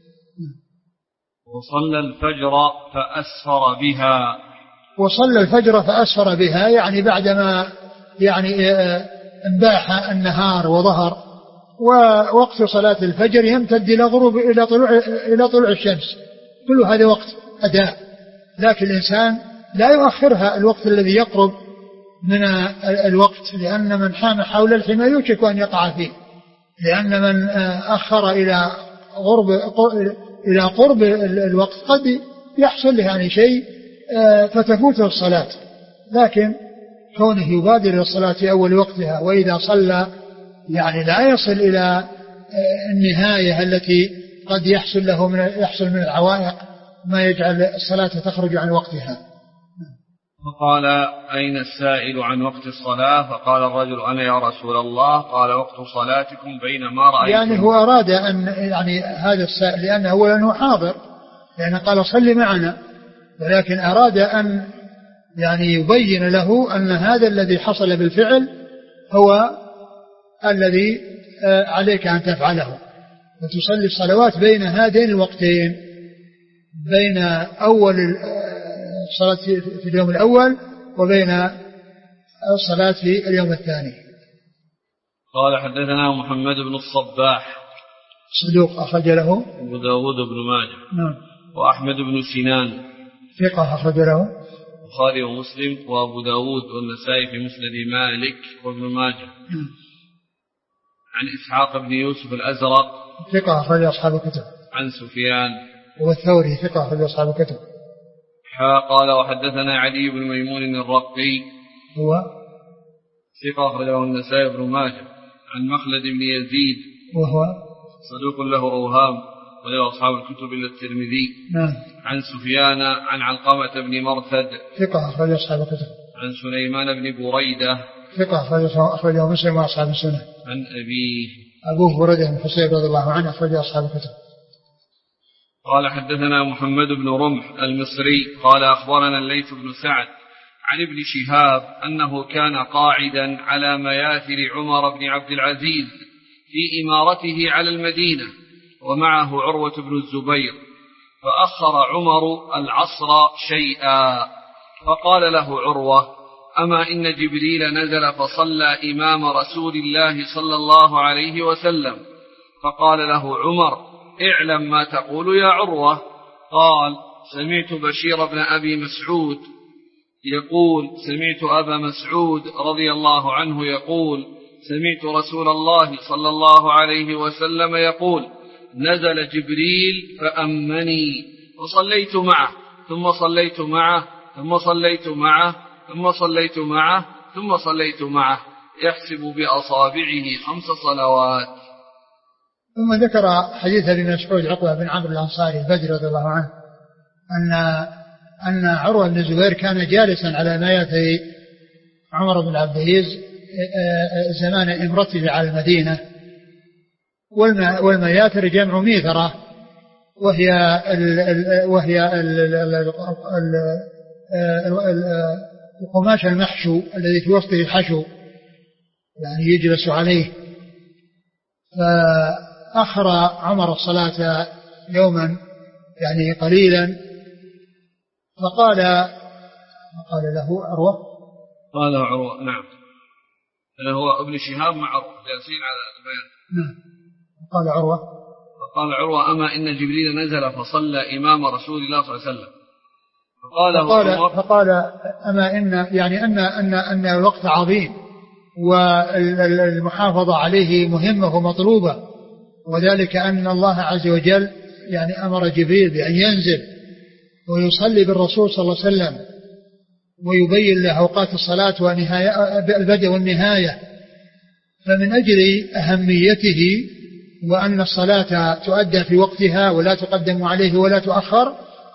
وصلى الفجر فأسفر بها. وصلى الفجر فأسفر بها يعني بعدما يعني انباح النهار وظهر، ووقت صلاة الفجر يمتد إلى غروب إلى طلوع إلى طلوع الشمس، كل هذا وقت أداء. لكن الإنسان لا يؤخرها الوقت الذي يقرب من الوقت، لأن من حام حول الحمى يوشك أن يقع فيه، لأن من أخر إلى غرب إلى قرب الوقت قد يحصل له يعني شيء فتفوته الصلاة. لكن كونه يبادر إلى الصلاة في أول وقتها، وإذا صلى يعني لا يصل إلى النهاية التي قد يحصل له من يحصل من العوائق ما يجعل الصلاة تخرج عن وقتها. فقال: أين السائل عن وقت الصلاة؟ فقال الرجل: أنا يا رسول الله. قال: وقت صلاتكم بينما رأيتم. يعني هو أراد أن يعني هذا السائل لأنه أولا حاضر، لأنه قال: صل معنا، ولكن أراد أن يعني يبين له أن هذا الذي حصل بالفعل هو الذي عليك أن تفعله، وتصلي الصلوات بين هذين الوقتين، بين أول الصلاة في اليوم الأول وبين الصلاة في اليوم الثاني. قال: حدثنا محمد بن الصباح صدوق أخرج له أبو داود بن ماجه. نعم. وأحمد بن سنان ثقة أخرج له البخاري ومسلم وأبو داود والنسائي في مسند مالك وابن ماجه. نعم. عن إسحاق بن يوسف الأزرق ثقة أخرج أصحاب الكتب. عن سفيان والثوري ثقة أخرج أصحاب الكتب. قال: وحدثنا علي بن ميمون الرقي هو ثقة أخرجه النسائي بن ماجه. عن مخلد بن يزيد وهو صدوق له أوهام وله أصحاب الكتب إلا الترمذي. نعم. عن سفيان عن علقمة بن مرثد ثقة أخرج أصحاب الكتب. عن سليمان بن بريدة ثقة أخرجه مسلم وأصحاب السنة. عن أبيه أبوه بريدة بن حصيب رضي الله عنه أخرج أصحاب الكتب. قال: حدثنا محمد بن رمح المصري قال: أخبرنا الليث بن سعد عن ابن شهاب أنه كان قاعدا على مياثر عمر بن عبد العزيز في إمارته على المدينة، ومعه عروة بن الزبير، فأخر عمر العصر شيئا، فقال له عروة: أما إن جبريل نزل فصلى إمام رسول الله صلى الله عليه وسلم. فقال له عمر: اعلم ما تقول يا عروة. قال: سمعت بشير بن أبي مسعود يقول سمعت أبا مسعود رضي الله عنه يقول: سمعت رسول الله صلى الله عليه وسلم يقول: نزل جبريل فأمني، وصليت معه، ثم صليت معه ثم صليت معه ثم صليت معه ثم صليت معه يحسب بأصابعه خمس صلوات. ثم ذكر حديث ابن مسعود عقبة بن عمرو الأنصاري البدري رضي الله عنه أن أن عروة بن الزبير كان جالسا على مايتي عمر بن عبد العزيز زمان امرته على المدينة، والمياتر جمع ميثرة وهي ال وهي القماش المحشو الذي في وسطه الحشو يعني يجلس عليه. فأخر عمر الصلاة يوما يعني قليلا، فقال فقال له عروة قال عروة نعم هو ابن شهاب مع عروة جالسين على البيان نعم. قال عروة فقال عروة أما إن جبريل نزل فصلى إمام رسول الله صلى الله عليه وسلم فقال فقال, فقال أما إن يعني أن أن أن الوقت عظيم والمحافظة عليه مهمة ومطلوبة، وذلك أن الله عز وجل يعني أمر جبريل بأن ينزل ويصلي بالرسول صلى الله عليه وسلم ويبين له أوقات الصلاة ونهاية البدء والنهاية. فمن أجل أهميته وأن الصلاة تؤدى في وقتها ولا تقدم عليه ولا تؤخر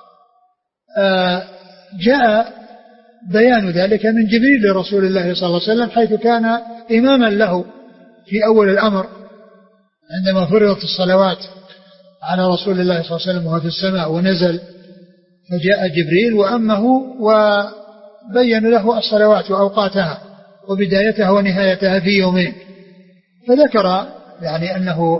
جاء بيان ذلك من جبريل لرسول الله صلى الله عليه وسلم حيث كان إماما له في أول الأمر عندما فرضت الصلوات على رسول الله صلى الله عليه وسلم وهو في السماء ونزل، فجاء جبريل وأمه وبين له الصلوات وأوقاتها وبدايتها ونهايتها في يومين. فذكر يعني أنه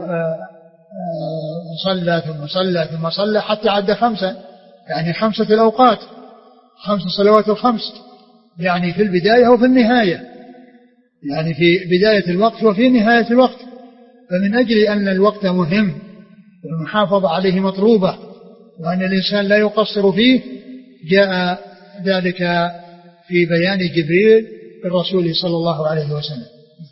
صلى ثم صلى ثم صلى حتى عد خمسا، يعني خمسة الأوقات، خمس صلوات الخمس، يعني في البداية وفي النهاية، يعني في بداية الوقت وفي نهاية الوقت. فمن أجل أن الوقت مهم والمحافظة عليه مطلوبة وأن الإنسان لا يقصر فيه جاء ذلك في بيان جبريل للرسول صلى الله عليه وسلم.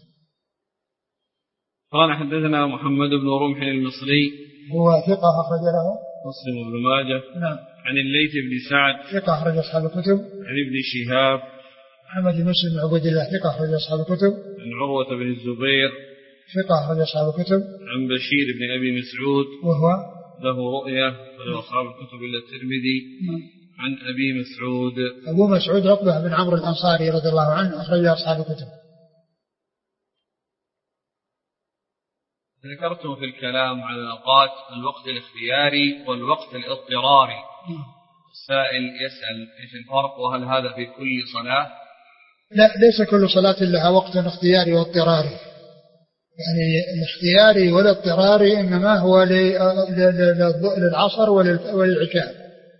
قال حدثنا محمد بن رمح المصري هو ثقة أخرج له مسلم بن ماجه نعم. عن الليث بن سعد ثقة أخرج أصحاب الكتب. عن ابن شهاب محمد بن مسلم عبد الله ثقة أخرج أصحاب الكتب. عن عروة بن الزبير ثقة أخرج أصحاب الكتب. عن بشير بن أبي مسعود وهو له رؤية وله أصحاب الكتب إلا الترمذي نعم. عن أبي مسعود أبو مسعود عقبة بن عمرو الأنصاري رضي الله عنه أخرج أصحاب الكتب. ذكرتم في الكلام على الأوقات الوقت الاختياري والوقت الاضطراري. السائل يسأل ايش الفرق وهل هذا في كل صلاة؟ لا، ليس كل صلاة لها وقت اختياري واضطراري، يعني الاختياري والاضطراري إنما هو للعصر وللعشاء.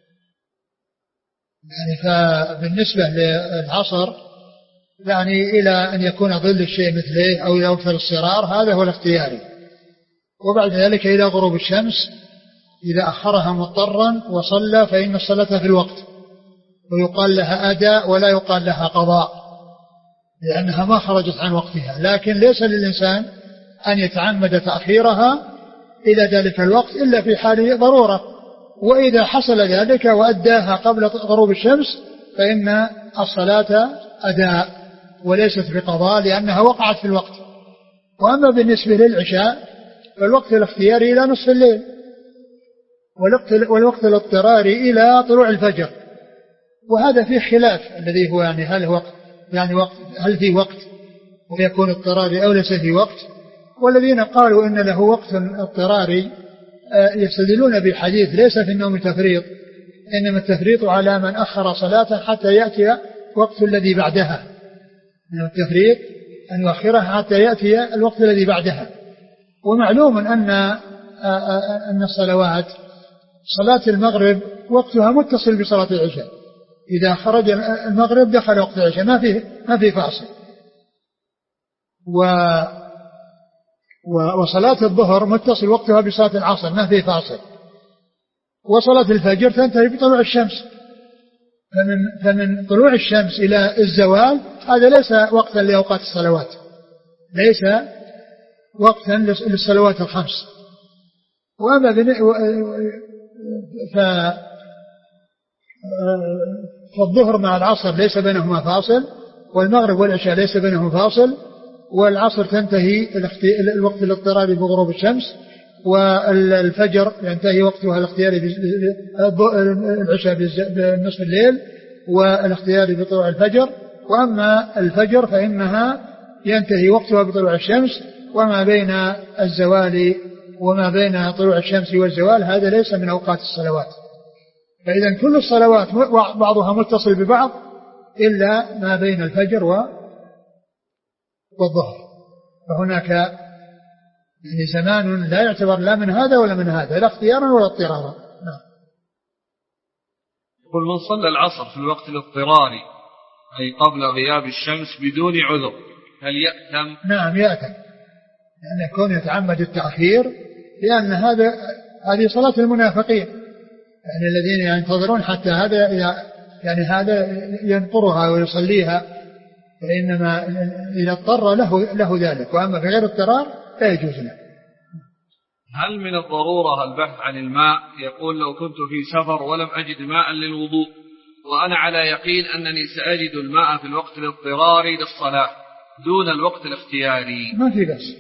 يعني فبالنسبة للعصر يعني إلى أن يكون ظل الشيء مثله أو إلى وقت الاصفرار هذا هو الاختياري، وبعد ذلك إلى غروب الشمس إذا أخرها مضطرا وصلى فإن الصلاة في الوقت، ويقال لها أداء ولا يقال لها قضاء لأنها ما خرجت عن وقتها. لكن ليس للإنسان أن يتعمد تأخيرها إلى ذلك الوقت إلا في حال ضرورة، وإذا حصل ذلك وأداها قبل غروب الشمس فإن الصلاة أداء وليست بقضاء لأنها وقعت في الوقت. وأما بالنسبة للعشاء فالوقت الاختياري إلى نصف الليل، والوقت الاضطراري إلى طلوع الفجر، وهذا فيه خلاف الذي هو يعني هل وقت يعني وقت هل في وقت ويكون اضطراري أو ليس في وقت. والذين قالوا إن له وقت اضطراري يستدلون بحديث ليس في النوم تفريط، إنما التفريط على من أخر صلاة حتى يأتي وقت الذي بعدها، إنما التفريط أن يؤخرها حتى يأتي الوقت الذي بعدها. ومعلوم أن أن الصلوات صلاة المغرب وقتها متصل بصلاة العشاء، إذا خرج المغرب دخل وقت العشاء ما في ما في فاصل. و وصلاة الظهر متصل وقتها بصلاة العصر ما في فاصل. وصلاة الفجر تنتهي بطلوع الشمس، فمن فمن طلوع الشمس إلى الزوال هذا ليس وقتا لأوقات الصلوات، ليس وقتا للصلوات الخمس. وأما فالظهر مع العصر ليس بينهما فاصل، والمغرب والعشاء ليس بينهما فاصل، والعصر تنتهي الوقت الاضطراري بغروب الشمس، والفجر ينتهي وقتها الاختياري العشاء بنصف الليل والاختياري بطلوع الفجر. وأما الفجر فإنها ينتهي وقتها بطلوع الشمس، وما بين الزوال وما بين طلوع الشمس والزوال هذا ليس من أوقات الصلوات. فإذا كل الصلوات بعضها متصل ببعض إلا ما بين الفجر والظهر، فهناك يعني زمان لا يعتبر لا من هذا ولا من هذا، لا اختيارا ولا اضطرارا. نعم. يقول من صلى العصر في الوقت الاضطراري أي قبل غياب الشمس بدون عذر هل يأثم؟ نعم يأثم، لأن يكون يتعمد التأخير، لأن هذا هذه صلاة المنافقين، يعني الذين ينتظرون حتى هذا يعني هذا ينقرها ويصليها، فإنما إذا اضطر له له ذلك، وأما في غير اضطرار لا يجوز له. هل من الضرورة البحث عن الماء؟ يقول لو كنت في سفر ولم أجد ماء للوضوء وأنا على يقين أنني سأجد الماء في الوقت الاضطراري للصلاة دون الوقت الاختياري، ما في بس.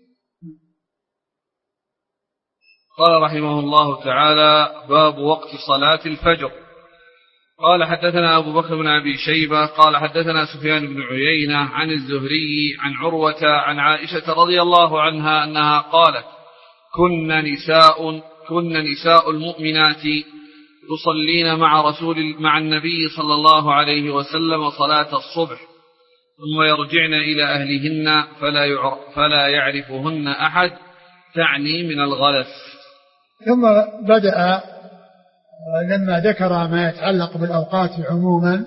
قال رحمه الله تعالى: باب وقت صلاة الفجر. قال حدثنا أبو بكر بن أبي شيبة قال حدثنا سفيان بن عيينة عن الزهري عن عروة عن عائشة رضي الله عنها أنها قالت: كن نساء كن نساء المؤمنات تصلين مع رسول مع النبي صلى الله عليه وسلم صلاة الصبح ثم يرجعن إلى أهلهن فلا يعرف فلا يعرفهن أحد، تعني من الغلس. ثم بدأ لما ذكر ما يتعلق بالأوقات عموما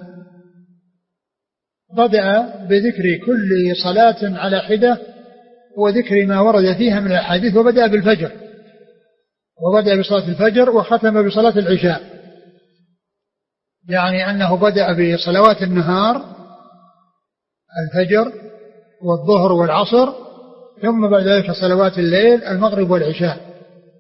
بدأ بذكر كل صلاة على حدة وذكر ما ورد فيها من الحديث، وبدأ بالفجر وبدأ بصلاة الفجر وختم بصلاة العشاء، يعني أنه بدأ بصلوات النهار الفجر والظهر والعصر، ثم بعد ذلك صلوات الليل المغرب والعشاء.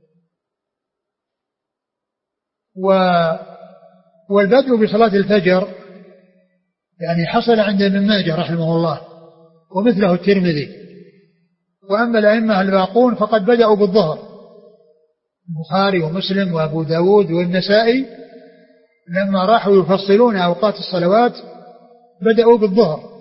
والبدء بصلاة الفجر يعني حصل عند ابن ماجه رحمه الله ومثله الترمذي، وأما الأئمة الباقون فقد بدأوا بالظهر، البخاري ومسلم وأبو داود والنسائي لما راحوا يفصلون أوقات الصلوات بدأوا بالظهر.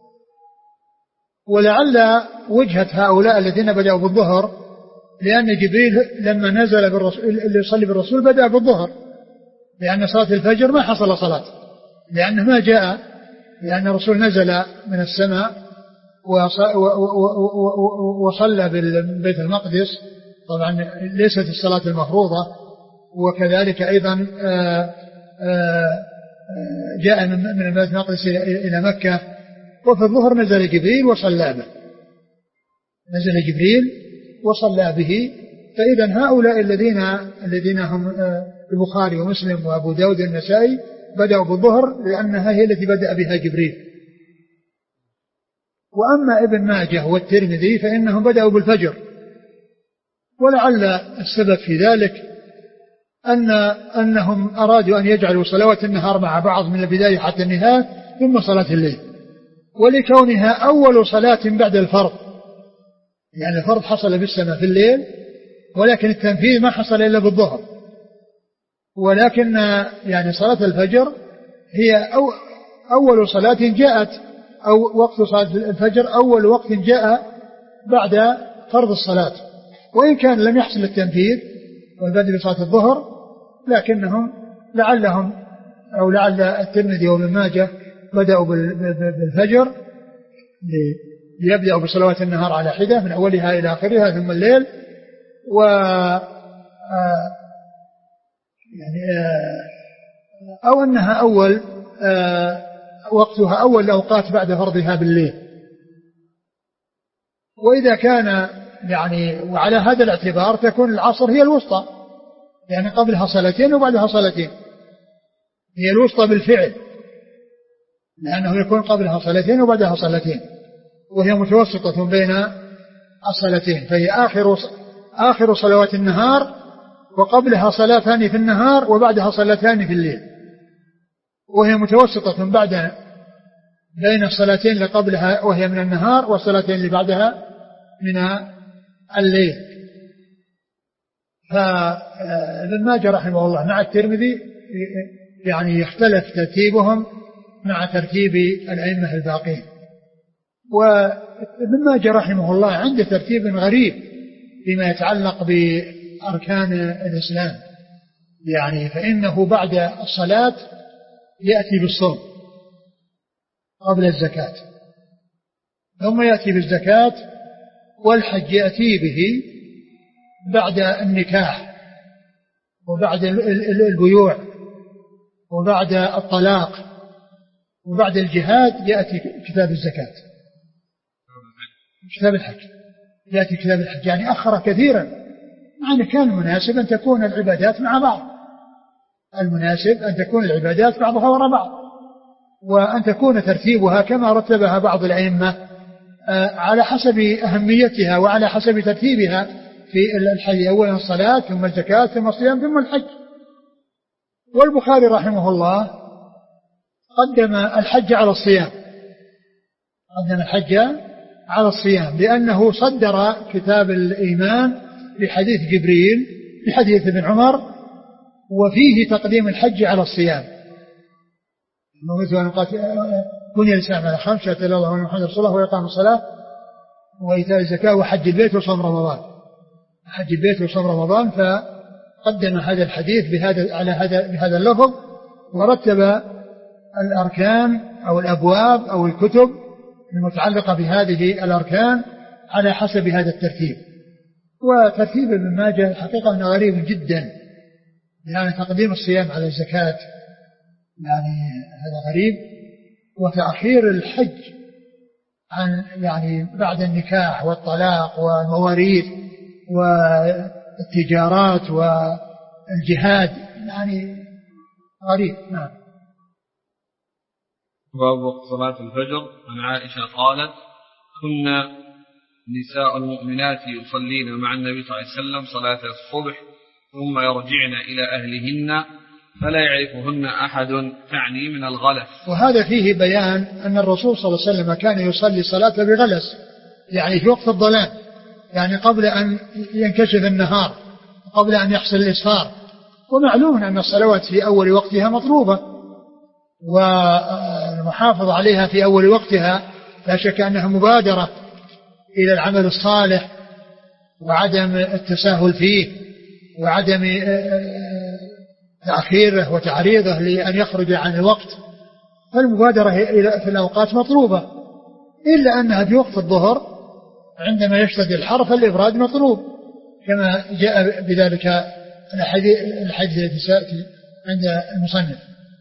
ولعل وجهة هؤلاء الذين بدأوا بالظهر لأن جبريل لما نزل بالرسول اللي يصلي بالرسول بدأ بالظهر، لأن صلاة الفجر ما حصل صلاة، لأنه ما جاء، لأن الرسول نزل من السماء وصلى بالبيت المقدس، طبعا ليست الصلاة المفروضة، وكذلك أيضا جاء من البيت المقدس إلى مكة، وفي الظهر نزل جبريل وصلى به نزل جبريل وصلى به. فإذا هؤلاء الذين الذين هم البخاري ومسلم وأبو داود والنسائي بدأوا بالظهر لأنها هي التي بدأ بها جبريل. وأما ابن ماجه والترمذي فإنهم بدأوا بالفجر، ولعل السبب في ذلك أن أنهم أرادوا أن يجعلوا صلوات النهار مع بعض من البداية حتى النهاية ثم صلاة الليل، ولكونها أول صلاة بعد الفرض، يعني الفرض حصل بالسماء في الليل ولكن التنفيذ ما حصل إلا بالظهر، ولكن يعني صلاة الفجر هي أو أول صلاة جاءت أو وقت صلاة الفجر أول وقت جاء بعد فرض الصلاة، وإن كان لم يحصل التنفيذ والبدء بصلاة الظهر، لكنهم لعلهم أو لعل الترمذي وابن ماجه بدأوا بالفجر ليبدأوا بصلوات النهار على حدة من أولها إلى آخرها ثم الليل، و يعني أو أنها أول وقتها أول الأوقات بعد فرضها بالليل. وإذا كان يعني وعلى هذا الاعتبار تكون العصر هي الوسطى، يعني قبلها صلاتين وبعدها صلاتين، هي الوسطى بالفعل، لأنه يكون قبلها صلاتين وبعدها صلاتين، وهي متوسطة بين الصلاتين، فهي آخر آخر صلوات النهار، وقبلها صلاتان في النهار وبعدها صلاتان في الليل، وهي متوسطة بعد بين الصلاتين اللي قبلها وهي من النهار والصلاتين اللي بعدها من الليل. فابن ماجه رحمه الله مع الترمذي يعني يختلف ترتيبهم مع ترتيب الأئمة الباقين. وابن ماجه رحمه الله عنده ترتيب غريب فيما يتعلق بأركان الإسلام، يعني فإنه بعد الصلاة يأتي بالصوم قبل الزكاة، ثم يأتي بالزكاة، والحج يأتي به بعد النكاح وبعد البيوع وبعد الطلاق وبعد الجهاد يأتي كتاب الزكاة، كتاب الحج يأتي كتاب الحج، يعني أخر كثيرا، مع أن كان المناسب أن تكون العبادات مع بعض، المناسب أن تكون العبادات بعضها وراء بعض، وأن تكون ترتيبها كما رتبها بعض الأئمة على حسب أهميتها وعلى حسب ترتيبها في الحج، أولا الصلاة ثم الزكاة ثم الصيام ثم الحج. والبخاري رحمه الله قدم الحج على الصيام، قدم الحج على الصيام لأنه صدر كتاب الإيمان بحديث جبريل بحديث ابن عمر، وفيه تقديم الحج على الصيام، إنه مثل أن بني الإسلام على خمس: شهادة الله وأن محمدا رسول الله وإقام الصلاة وإيتاء الزكاة وحج البيت وصوم رمضان، حج البيت وصوم رمضان. فقدم هذا الحديث بهذا على هذا بهذا اللفظ، ورتب الأركان أو الأبواب أو الكتب المتعلقة بهذه الأركان على حسب هذا الترتيب. وترتيب ابن ماجه حقيقة أنه غريب جدا، يعني تقديم الصيام على الزكاة يعني هذا غريب، وتأخير الحج عن يعني بعد النكاح والطلاق والمواريث والتجارات والجهاد يعني غريب. نعم. باب وقت صلاة الفجر. عن عائشة قالت: كنا نساء المؤمنات يصلين مع النبي صلى الله عليه وسلم صلاة الصبح ثم يرجعن إلى أهلهن فلا يعرفهن أحد، تعني من الغلس. وهذا فيه بيان أن الرسول صلى الله عليه وسلم كان يصلي صلاة بغلس، يعني في وقت الظلام، يعني قبل أن ينكشف النهار، قبل أن يحصل الإسفار. ومعلوم أن الصلوات في أول وقتها مطلوبة، والمحافظة عليها في أول وقتها لا شك أنها مبادرة إلى العمل الصالح وعدم التساهل فيه وعدم تأخيره وتعريضه لأن يخرج عن الوقت. فالمبادرة في الأوقات مطلوبة، إلا أنها في وقت الظهر عندما يشتد الحر فالإبراد مطلوب، كما جاء بذلك الحديث الذي سيأتي عند المصنف.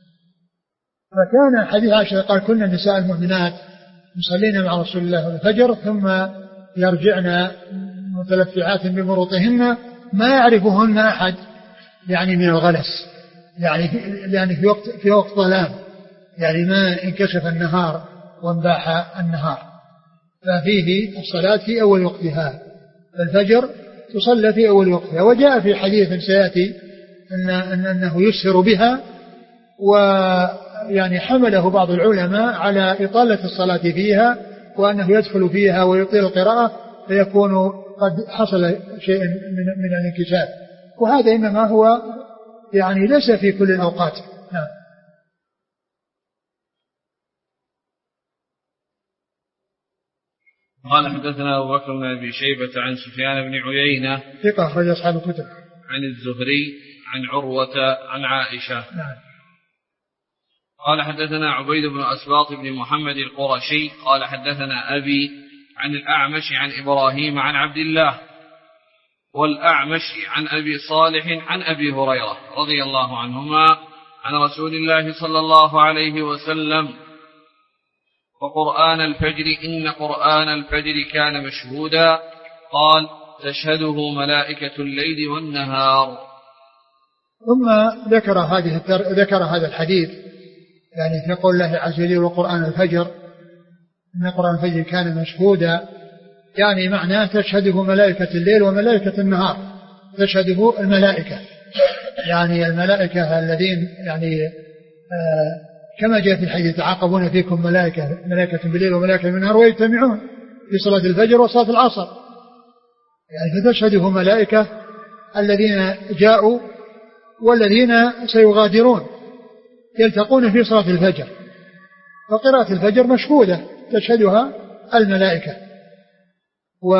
فكان حديث عائشة قال: كنا النساء المؤمنات يصلين مع رسول الله الفجر ثم يرجعن متلفعات بمروطهن ما يعرفهن أحد، يعني من الغلس، يعني يعني في وقت في وقت ظلام، يعني ما انكشف النهار وانباح النهار. ففيه الصلاة في أول وقتها، الفجر تصلى في أول وقتها. وجاء في حديث سيأتي أن أنه يسهر بها، ويعني حمله بعض العلماء على إطالة الصلاة فيها، وأنه يدخل فيها ويطيل القراءة فيكون قد حصل شيء من من الانكشاف، وهذا إنما هو يعني ليس في كل الأوقات. نعم. قال: حدثنا أبو بكر بن أبي شيبة عن سفيان بن عيينة ثقة أخرج أصحاب الكتب، عن الزهري عن عروة عن عائشة. نعم. قال: حدثنا عبيد بن أسباط بن محمد القرشي قال: حدثنا أبي عن الأعمش عن إبراهيم عن عبد الله، والأعمش عن أبي صالح عن أبي هريرة رضي الله عنهما عن رسول الله صلى الله عليه وسلم: وقرآن الفجر إن قرآن الفجر كان مشهودا، قال: تشهده ملائكة الليل والنهار. ثم ذكر هذه ذكر هذا الحديث، يعني في قول الله عز وجل: وقرآن الفجر إن قرآن الفجر كان مشهودا، يعني معناه تشهده ملائكة الليل وملائكة النهار، تشهده الملائكة، يعني الملائكة الذين يعني كما جاء في الحديث يتعاقبون فيكم ملائكة ملائكة بالليل وملائكة بالنهار ويجتمعون في صلاة الفجر وصلاة العصر، يعني فتشهده ملائكة الذين جاءوا والذين سيغادرون يلتقون في صلاة الفجر، فقراءة الفجر مشهودة تشهدها الملائكة. و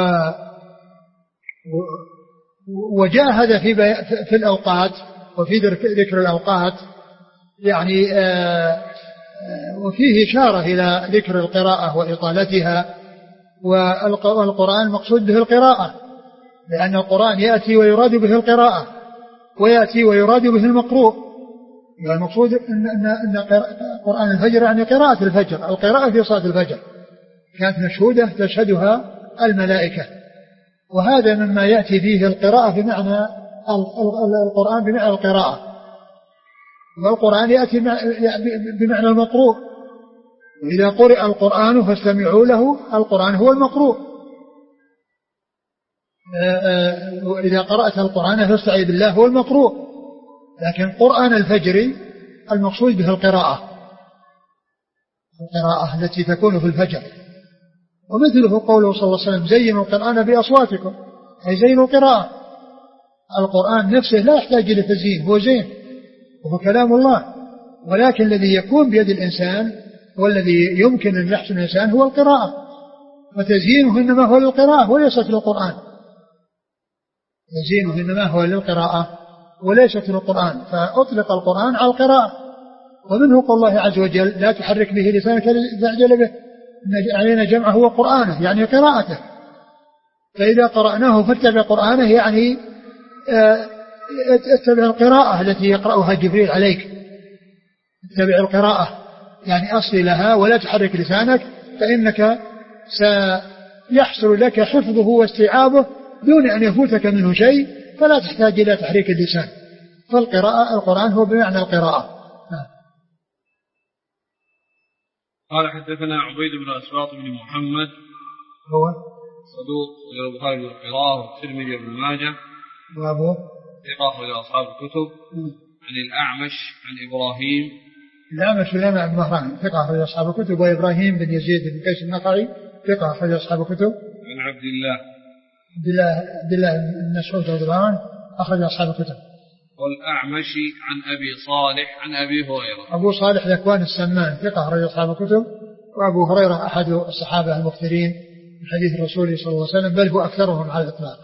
وجاء هذا في في الأوقات وفي ذكر الأوقات، يعني آآ آآ وفيه إشارة إلى ذكر القراءة وإطالتها، والقرآن مقصود به القراءة، لأن القرآن يأتي ويراد به القراءة ويأتي ويراد به المقروء، يعني المقصود أن, أن, أن قرآن الفجر يعني قراءة الفجر، القراءة في صلاة الفجر كانت مشهودة تشهدها الملائكة، وهذا مما يأتي فيه القراءة بمعنى القرآن بمعنى القراءة، والقرآن يأتي بمعنى المقروء، إذا قرئ القرآن فاستمعوا له، القرآن هو المقروء، إذا قرأت القرآن فاستعذ بالله هو المقروء، لكن قرآن الفجر المقصود به القراءة، القراءة التي تكون في الفجر. ومثله قوله صلى الله عليه وسلم زينوا القرآن بأصواتكم، أي زينوا القراءة، القرآن نفسه لا يحتاج إلى تزيين، هو زين وهو كلام الله، ولكن الذي يكون بيد الإنسان والذي يمكن أن يحسن الإنسان هو القراءة، وتزيينه إنما هو للقراءة وليست للقرآن، تزيينه إنما هو للقراءة وليست للقرآن، فأطلق القرآن على القراءة. ومنه قول الله عز وجل لا تحرك به لسانك لتعجل به، علينا جمعه وقرآنه يعني قراءته، فإذا قرأناه فاتبع قرآنه يعني اتبع القراءة التي يقرأها جبريل عليك، اتبع القراءة يعني أصل لها ولا تحرك لسانك، فإنك سيحصل لك حفظه واستيعابه دون أن يفوتك منه شيء، فلا تحتاج إلى تحريك اللسان، فالقراءة القرآن هو بمعنى القراءة. قال حدثنا عبيد بن أسباط بن محمد هو صدوق وله البخاري بالقراءة والترمذي وابن ماجه وأبوه ثقة إلى أصحاب الكتب. عن الأعمش عن إبراهيم الأعمش لنا بن مهران ثقة إلى أصحاب الكتب، وإبراهيم بن يزيد بن قيس النخعي ثقة إلى أصحاب الكتب. عن عبد الله عبد الله عبد الله بن مسعود رضي الله عنه أخرج أصحاب الكتب. والأعمش عن أبي صالح عن أبي هريرة. أبو صالح ذكوان السمان ثقة أخرج أصحاب الكتب، وأبو هريرة أحد الصحابة المكثرين من حديث الرسول صلى الله عليه وسلم، بل هو أكثرهم على الإطلاق.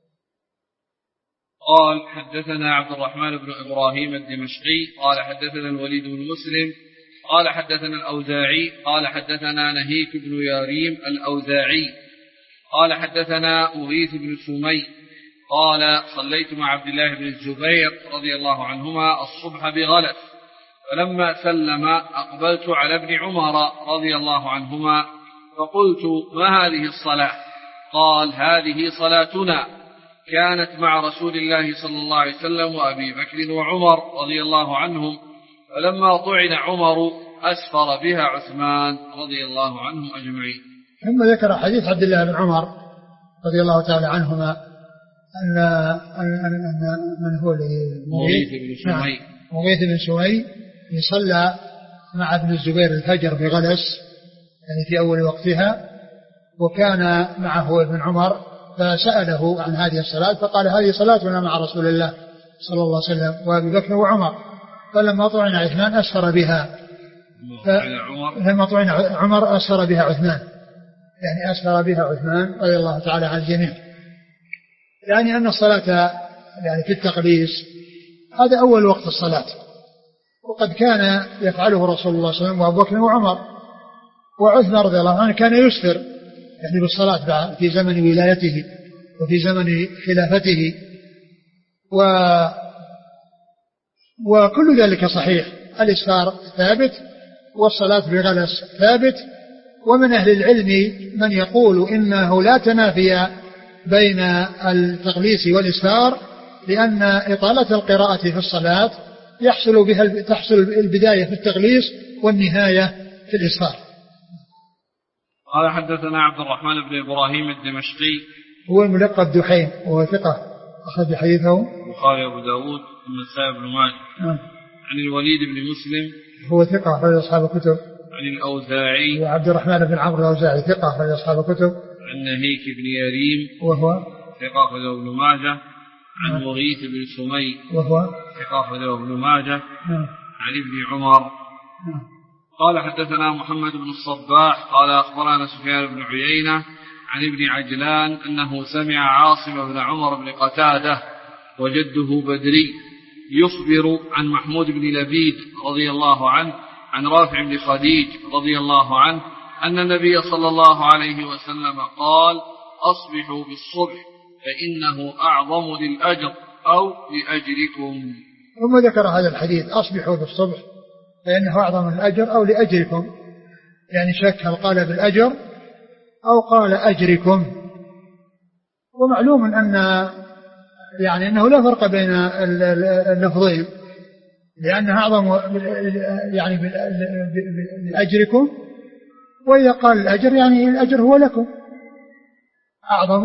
قال حدثنا عبد الرحمن بن إبراهيم الدمشقي قال حدثنا الوليد بن مسلم قال حدثنا الأوزاعي قال حدثنا نهيك بن ياريم الأوزاعي قال حدثنا مغيث بن سمي قال صليت مع عبد الله بن الزبير رضي الله عنهما الصبح بغلس، فلما سلم أقبلت على ابن عمر رضي الله عنهما فقلت ما هذه الصلاة؟ قال هذه صلاتنا كانت مع رسول الله صلى الله عليه وسلم وأبي بكر وعمر رضي الله عنهم، فلما طعن عمر أسفر بها عثمان رضي الله عنهم أجمعين. ثم ذكر حديث عبد الله بن عمر رضي الله تعالى عنهما أن أن أن من هو مغيث بن سمي مغيث بن سمي يصلى مع ابن الزبير الفجر بغلس يعني في أول وقتها، وكان معه ابن عمر فسأله عن هذه الصلاة فقال هذه صلاتنا مع رسول الله صلى الله عليه وسلم وأبي بكر وعمر، فلما طعن عثمان أسفر بها، فلما طعن عمر أسفر بها عثمان، يعني أسفر بها عثمان رضي الله تعالى عن الجميع، يعني أن الصلاة يعني في التقديس هذا أول وقت الصلاة، وقد كان يفعله رسول الله صلى الله عليه وسلم وأبو بكر وعمر، وعثمان رضي الله عنه كان يسفر يعني بالصلاة في زمن ولايته وفي زمن خلافته، و وكل ذلك صحيح، الإسفار ثابت والصلاة بغلس ثابت. ومن أهل العلم من يقول إنه لا تنافي بين التغليس والإسفار، لأن إطالة القراءة في الصلاة يحصل بها تحصل البداية في التغليس والنهاية في الإسفار. قال حدثنا عبد الرحمن بن إبراهيم الدمشقي هو الملقب دحيم وهو ثقة أخرج حديثه البخاري وأبو داود والنسائي بن ماجه. نعم. عن الوليد بن مسلم هو ثقة أخرج أصحاب الكتب. عن الأوزاعي وعبد الرحمن بن عمرو الأوزاعي ثقة أخرج أصحاب الكتب. عن نهيك بن يريم وهو ثقة أخرج ابن ماجه. عن مغيث بن سمي وهو ثقة أخرج ابن ماجه. عن ابن عمر قال حدثنا محمد بن الصباح قال أخبرنا سفيان بن عيينة عن ابن عجلان أنه سمع عاصم بن عمر بن قتادة وجده بدري يخبر عن محمود بن لبيد رضي الله عنه عن رافع بن خديج رضي الله عنه أن النبي صلى الله عليه وسلم قال أصبحوا بالصبح فإنه أعظم للأجر أو لأجركم. ثم ذكر هذا الحديث أصبحوا بالصبح فإنه أعظم الأجر أو لأجركم، يعني شك هل قال بالأجر أو قال أجركم. ومعلوم أن يعني أنه لا فرق بين اللفظين، لأنها أعظم يعني لأجركم، وإذا قال الأجر يعني الأجر هو لكم، أعظم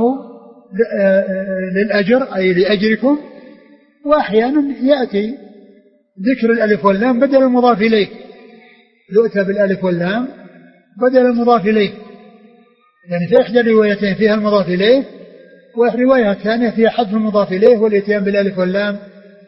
للأجر أي لأجركم. وأحيانا يأتي ذكر الألف واللام بدل المضاف إليه، يؤتى بالألف واللام بدل المضاف إليه، يعني في إحدى الروايتين فيها المضاف إليه، والرواية الثانية فيها حذف المضاف إليه والإتيان بالألف واللام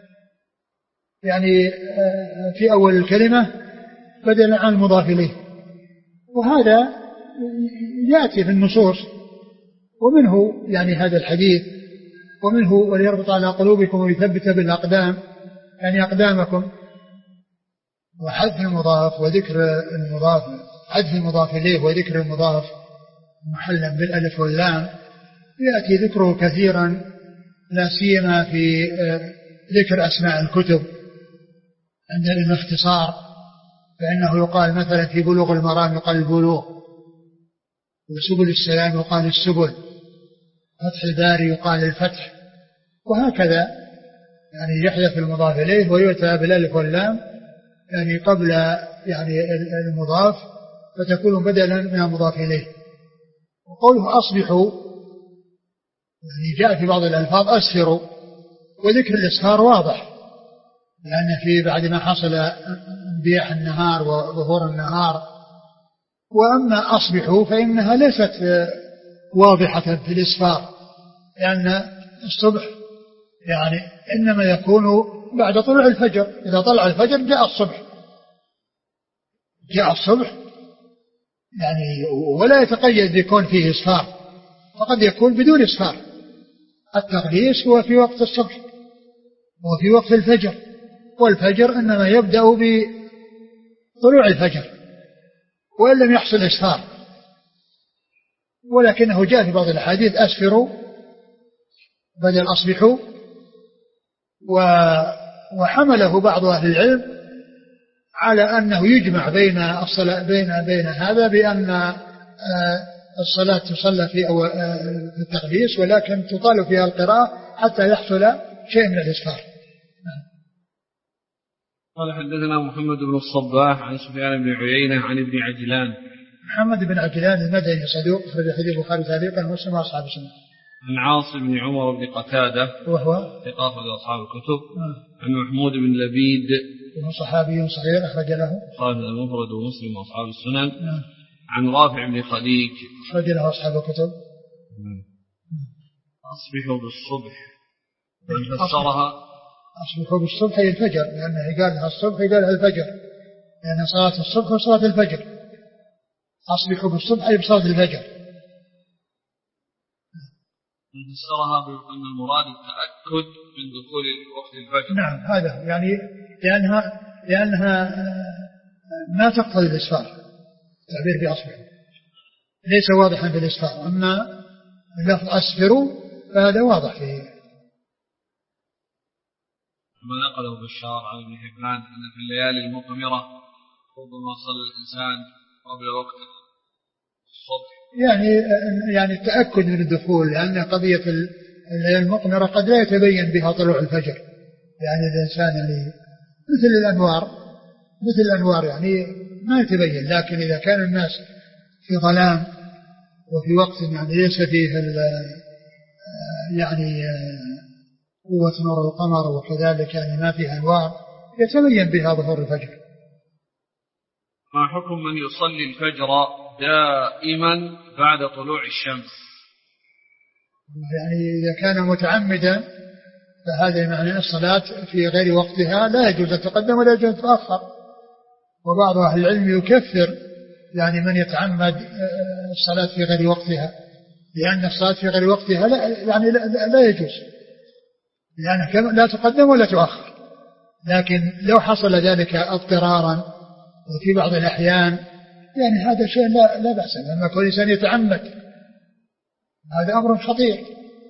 يعني في أول الكلمة بدل عن المضاف إليه. وهذا يأتي في النصوص، ومنه يعني هذا الحديث، ومنه وليربط على قلوبكم ويثبت بالأقدام يعني أقدامكم. وحذف المضاف وذكر المضاف، حذف المضاف إليه وذكر المضاف محلا بالألف واللام يأتي ذكره كثيرا، لا سيما في ذكر أسماء الكتب عند الاختصار، فإنه يقال مثلا في بلوغ المرام يقال البلوغ، وسبل السلام يقال السبل، فتح الباري يقال الفتح، وهكذا يعني يحذف المضاف إليه ويؤتى بالألف واللام يعني قبل يعني المضاف فتكون بدلا من المضاف إليه. وقوله أصبحوا يعني جاء في بعض الألفاظ أسفروا، وذكر الإسفار واضح، لأن في بعد ما حصل انبياح النهار وظهور النهار. وأما أصبحوا فإنها ليست واضحة في الإسفار، لأن الصبح يعني إنما يكون بعد طلوع الفجر، إذا طلع الفجر جاء الصبح، جاء الصبح يعني، ولا يتقيد بيكون فيه إسفار، فقد يكون بدون إسفار. التقديس هو في وقت الصبح وفي وقت الفجر، والفجر إنما يبدأ بطلوع الفجر وإن لم يحصل إسفار. ولكنه جاء في بعض الحديث أسفروا بدل أصبحوا، وحمله بعض أهل العلم على أنه يجمع بين الصلاة بين بين هذا بأن الصلاة تصلى في في التقديس، ولكن تطال فيها القراءة حتى يحصل شيء من الإسفار. قال حدثنا محمد بن الصباح عن سفيان بن عيينة عن ابن عجلان. محمد بن عجلان المدني صدوق أخرج حديث البخاري تعليقا ومسلم وأصحاب السنة. عن عاصم بن عمر بن قتادة وهو ثقة أخرج أصحاب الكتب. عن محمود بن لبيد وهو صحابي صغير أخرج له البخاري المفرد ومسلم وأصحاب السنن. نعم. عن رافع بن خديج أخرج له أصحاب الكتب. أصبحوا بالصبح من فسرها أصبحوا بالصبح هي الفجر، لأنه قال لها الصبح قال لها الفجر، لأن صلاة الصبح وصلاة الفجر. أصبحوا بالصبح أي بصلاة الفجر. فسرها بأن المراد التأكد من دخول وقت الفجر. نعم هذا يعني لأنها لأنها ما تقتضي الإسفار، تعبير بأصبحوا ليس واضحا في الإسفار. أما اللفظ أسفروا فهذا واضح فيه. ما نقله بشار عن ابن حبان أن في الليالي المقمرة ربما صلى الإنسان قبل وقت الصبح، يعني يعني التأكد من الدخول، لأن قضية الليالي المقمرة قد لا يتبين بها طلوع الفجر، يعني الإنسان اللي مثل الأنوار مثل الأنوار يعني ما يتبين. لكن إذا كان الناس في ظلام وفي وقت يعني ليس فيه يعني قوة نور القمر وكذلك يعني ما فيه أنوار، يتبين بها ظهور الفجر. ما حكم من يصلي الفجر دائما بعد طلوع الشمس؟ يعني إذا كان متعمدا فهذا معنى الصلاة في غير وقتها لا يجوز أن تقدم ولا يجوز أن تؤخر. وبعض أهل العلم يكفر يعني من يتعمد الصلاة في غير وقتها، لأن الصلاة في غير وقتها لا يعني لا, لا يجوز، لأنها لا تقدم ولا تؤخر. لكن لو حصل ذلك اضطرارا وفي بعض الأحيان يعني هذا شيء لا, لا بأس، لما كل إنسان يتعمد هذا أمر خطير.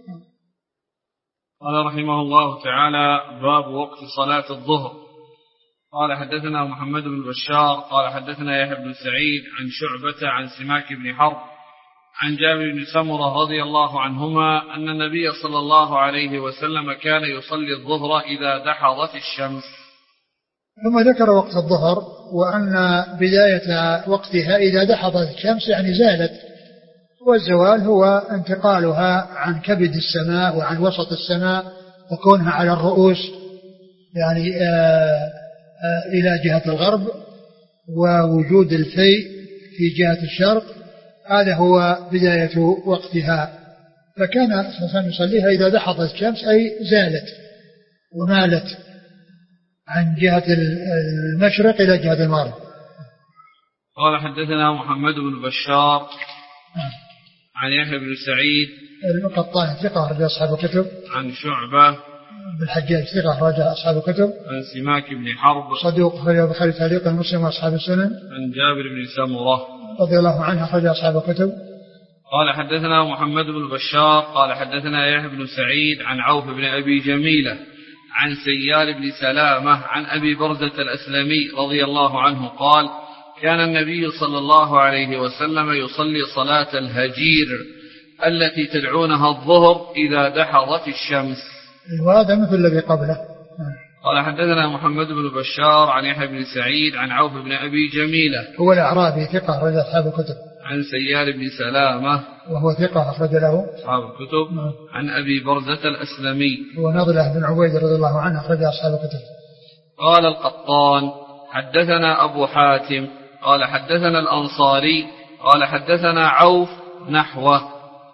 قال رحمه الله تعالى: باب وقت صلاة الظهر. قال حدثنا محمد بن بشار قال حدثنا يحيى بن سعيد عن شعبة عن سماك بن حرب عن جابر بن سمرة رضي الله عنهما أن النبي صلى الله عليه وسلم كان يصلي الظهر إذا دحضت الشمس. ثم ذكر وقت الظهر وأن بداية وقتها إذا دحضت الشمس يعني زالت، والزوال هو انتقالها عن كبد السماء وعن وسط السماء وكونها على الرؤوس يعني آآ آآ إلى جهة الغرب، ووجود الفيء في جهة الشرق، هذا هو بداية وقتها. فكان صلى الله عليه وسلم يصليها إذا دحضت الشمس أي زالت ومالت عن جهة المشرق إلى جهة المغرب. قال حدثنا محمد بن بشار عن يحيى بن سعيد القطان ثقة أخرج أصحاب الكتب. عن شعبة بالحجاج ثقة أخرج أصحاب الكتب. عن سماك بن حرب صدوق أخرج البخاري تعليقا مسلم وأصحاب السنن. عن جابر بن سمرة رضي الله عنه أخرج أصحاب الكتب. قال حدثنا محمد بن بشار قال حدثنا يحيى بن سعيد عن عوف بن أبي جميلة عن سيار بن سلامة عن أبي برزة الأسلمي رضي الله عنه قال: كان النبي صلى الله عليه وسلم يصلي صلاة الهجير التي تدعونها الظهر إذا دحضت الشمس. وهذا مثل الذي قبله. قال حدثنا محمد بن بشار عن يحيى بن سعيد عن عوف بن أبي جميلة هو الأعرابي ثقة أخرج أصحاب الكتب. عن سيار بن سلامة وهو ثقة أخرج له أصحاب الكتب. م. عن أبي برزة الأسلمي هو نضلة بن عبيد رضي الله عنه أخرج أصحاب الكتب. قال القطان حدثنا أبو حاتم قال حدثنا الأنصاري قال حدثنا عوف نحوه. آه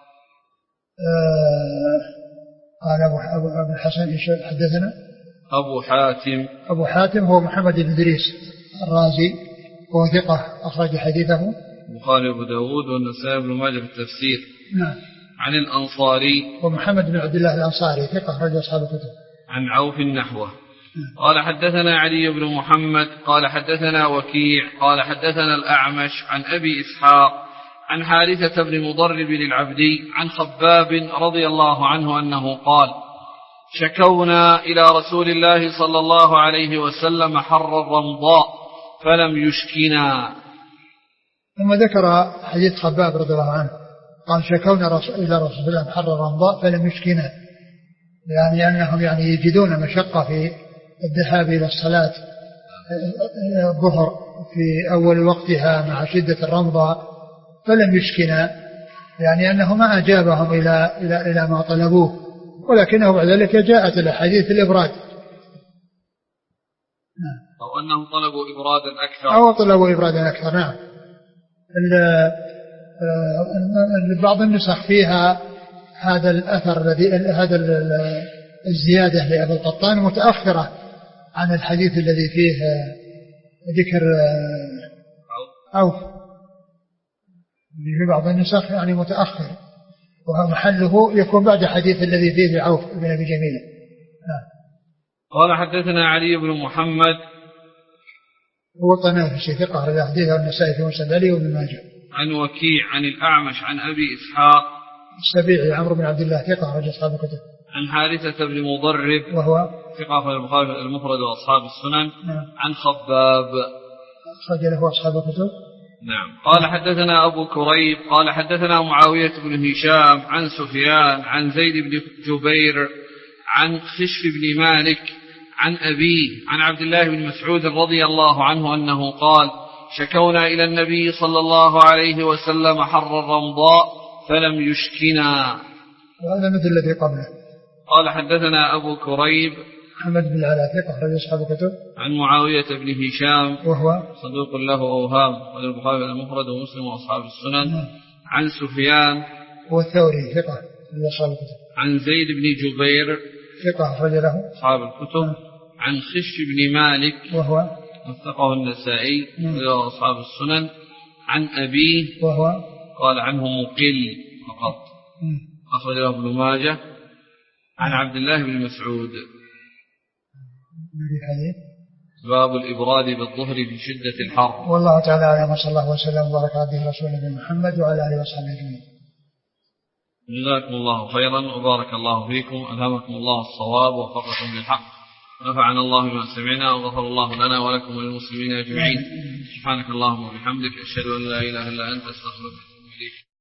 قال أبو الحسن حدثنا أبو حاتم أبو حاتم هو محمد بن إدريس الرازي وهو ثقة أخرج حديثه البخاري وأبو داود والنسائي بن ماجه في التفسير. نعم. عن الأنصاري ومحمد بن عبد الله الأنصاري ثقة أخرج أصحاب الكتب. عن عوف نحوه. قال حدثنا علي بن محمد قال حدثنا وكيع قال حدثنا الأعمش عن أبي إسحاق عن حارثة بن مضرب العبدي عن خباب رضي الله عنه أنه قال: شكونا إلى رسول الله صلى الله عليه وسلم حر الرمضاء فلم يشكنا. ثم ذكر حديث خباب رضي الله عنه قال: شكونا إلى رسول الله حر الرمضاء فلم يشكنا، يعني أنهم يعني يجدون مشقة في الذهاب إلى الصلاة الظهر في أول وقتها مع شدة الرمضاء فلم يشكنا، يعني أنه ما أجابهم إلى إلى إلى ما طلبوه، ولكنه بعد ذلك جاءت الأحاديث الإبراد. أو أنهم طلبوا إبرادا أكثر أو طلبوا إبرادا أكثر. نعم. بعض النسخ فيها هذا الأثر الذي هذا الزيادة لأبي القطان متأخرة عن الحديث الذي فيه ذكر عوف، في بعض النسخ يعني متأخر، وهو محله يكون بعد حديث الذي فيه عوف بن أبي جميلة. قال حدثنا علي بن محمد هو طنافسي ثقة أخرج حديثه النسائي في مسند علي وابن ماجه. عن وكيع عن الأعمش عن أبي إسحاق السبيعي عمرو بن عبد الله ثقة أخرج أصحاب الكتب. عن حارثة بن مضرب وهو ثقة أخرج البخاري المفرد وأصحاب السنن. نعم. عن خباب أخرج له أصحاب الكتب. نعم. قال حدثنا أبو كريب قال حدثنا معاوية بن هشام عن سفيان عن زيد بن جبير عن خشف بن مالك عن أبيه عن عبد الله بن مسعود رضي الله عنه أنه قال: شكونا إلى النبي صلى الله عليه وسلم حر الرمضاء فلم يشكنا. وهذا مثل الذي قبله. قال حدثنا أبو كريب محمد بن العلاء ثقة أخرج أصحاب الكتب. عن معاوية بن هشام وهو صدوق له أوهام وللبخاري المفرد ومسلم وأصحاب السنن. عن سفيان والثوري ثقة أخرج أصحاب الكتب. عن زيد بن جبير ثقة أخرج له أصحاب الكتب. عن خش بن مالك وهو وثقه النسائي وأصحاب السنن. عن أبيه وهو قال عنه مقل فقط أخرج له ابن ماجه. عن عبد الله بن مسعود باب الإبراد بالظهر في شدة الحر. والله تعالى أعلم وصلى الله وسلم وبارك على رسوله محمد وعلى آله وصحبه أجمعين. جزاكم الله خيرا وبارك الله فيكم. ألهمكم الله الصواب ووفقكم للحق. نفعنا الله بما سمعنا وغفر الله لنا ولكم وللمسلمين أجمعين. سبحانك اللهم وبحمدك أشهد أن لا إله إلا أنت أستغفرك وأتوب إليك.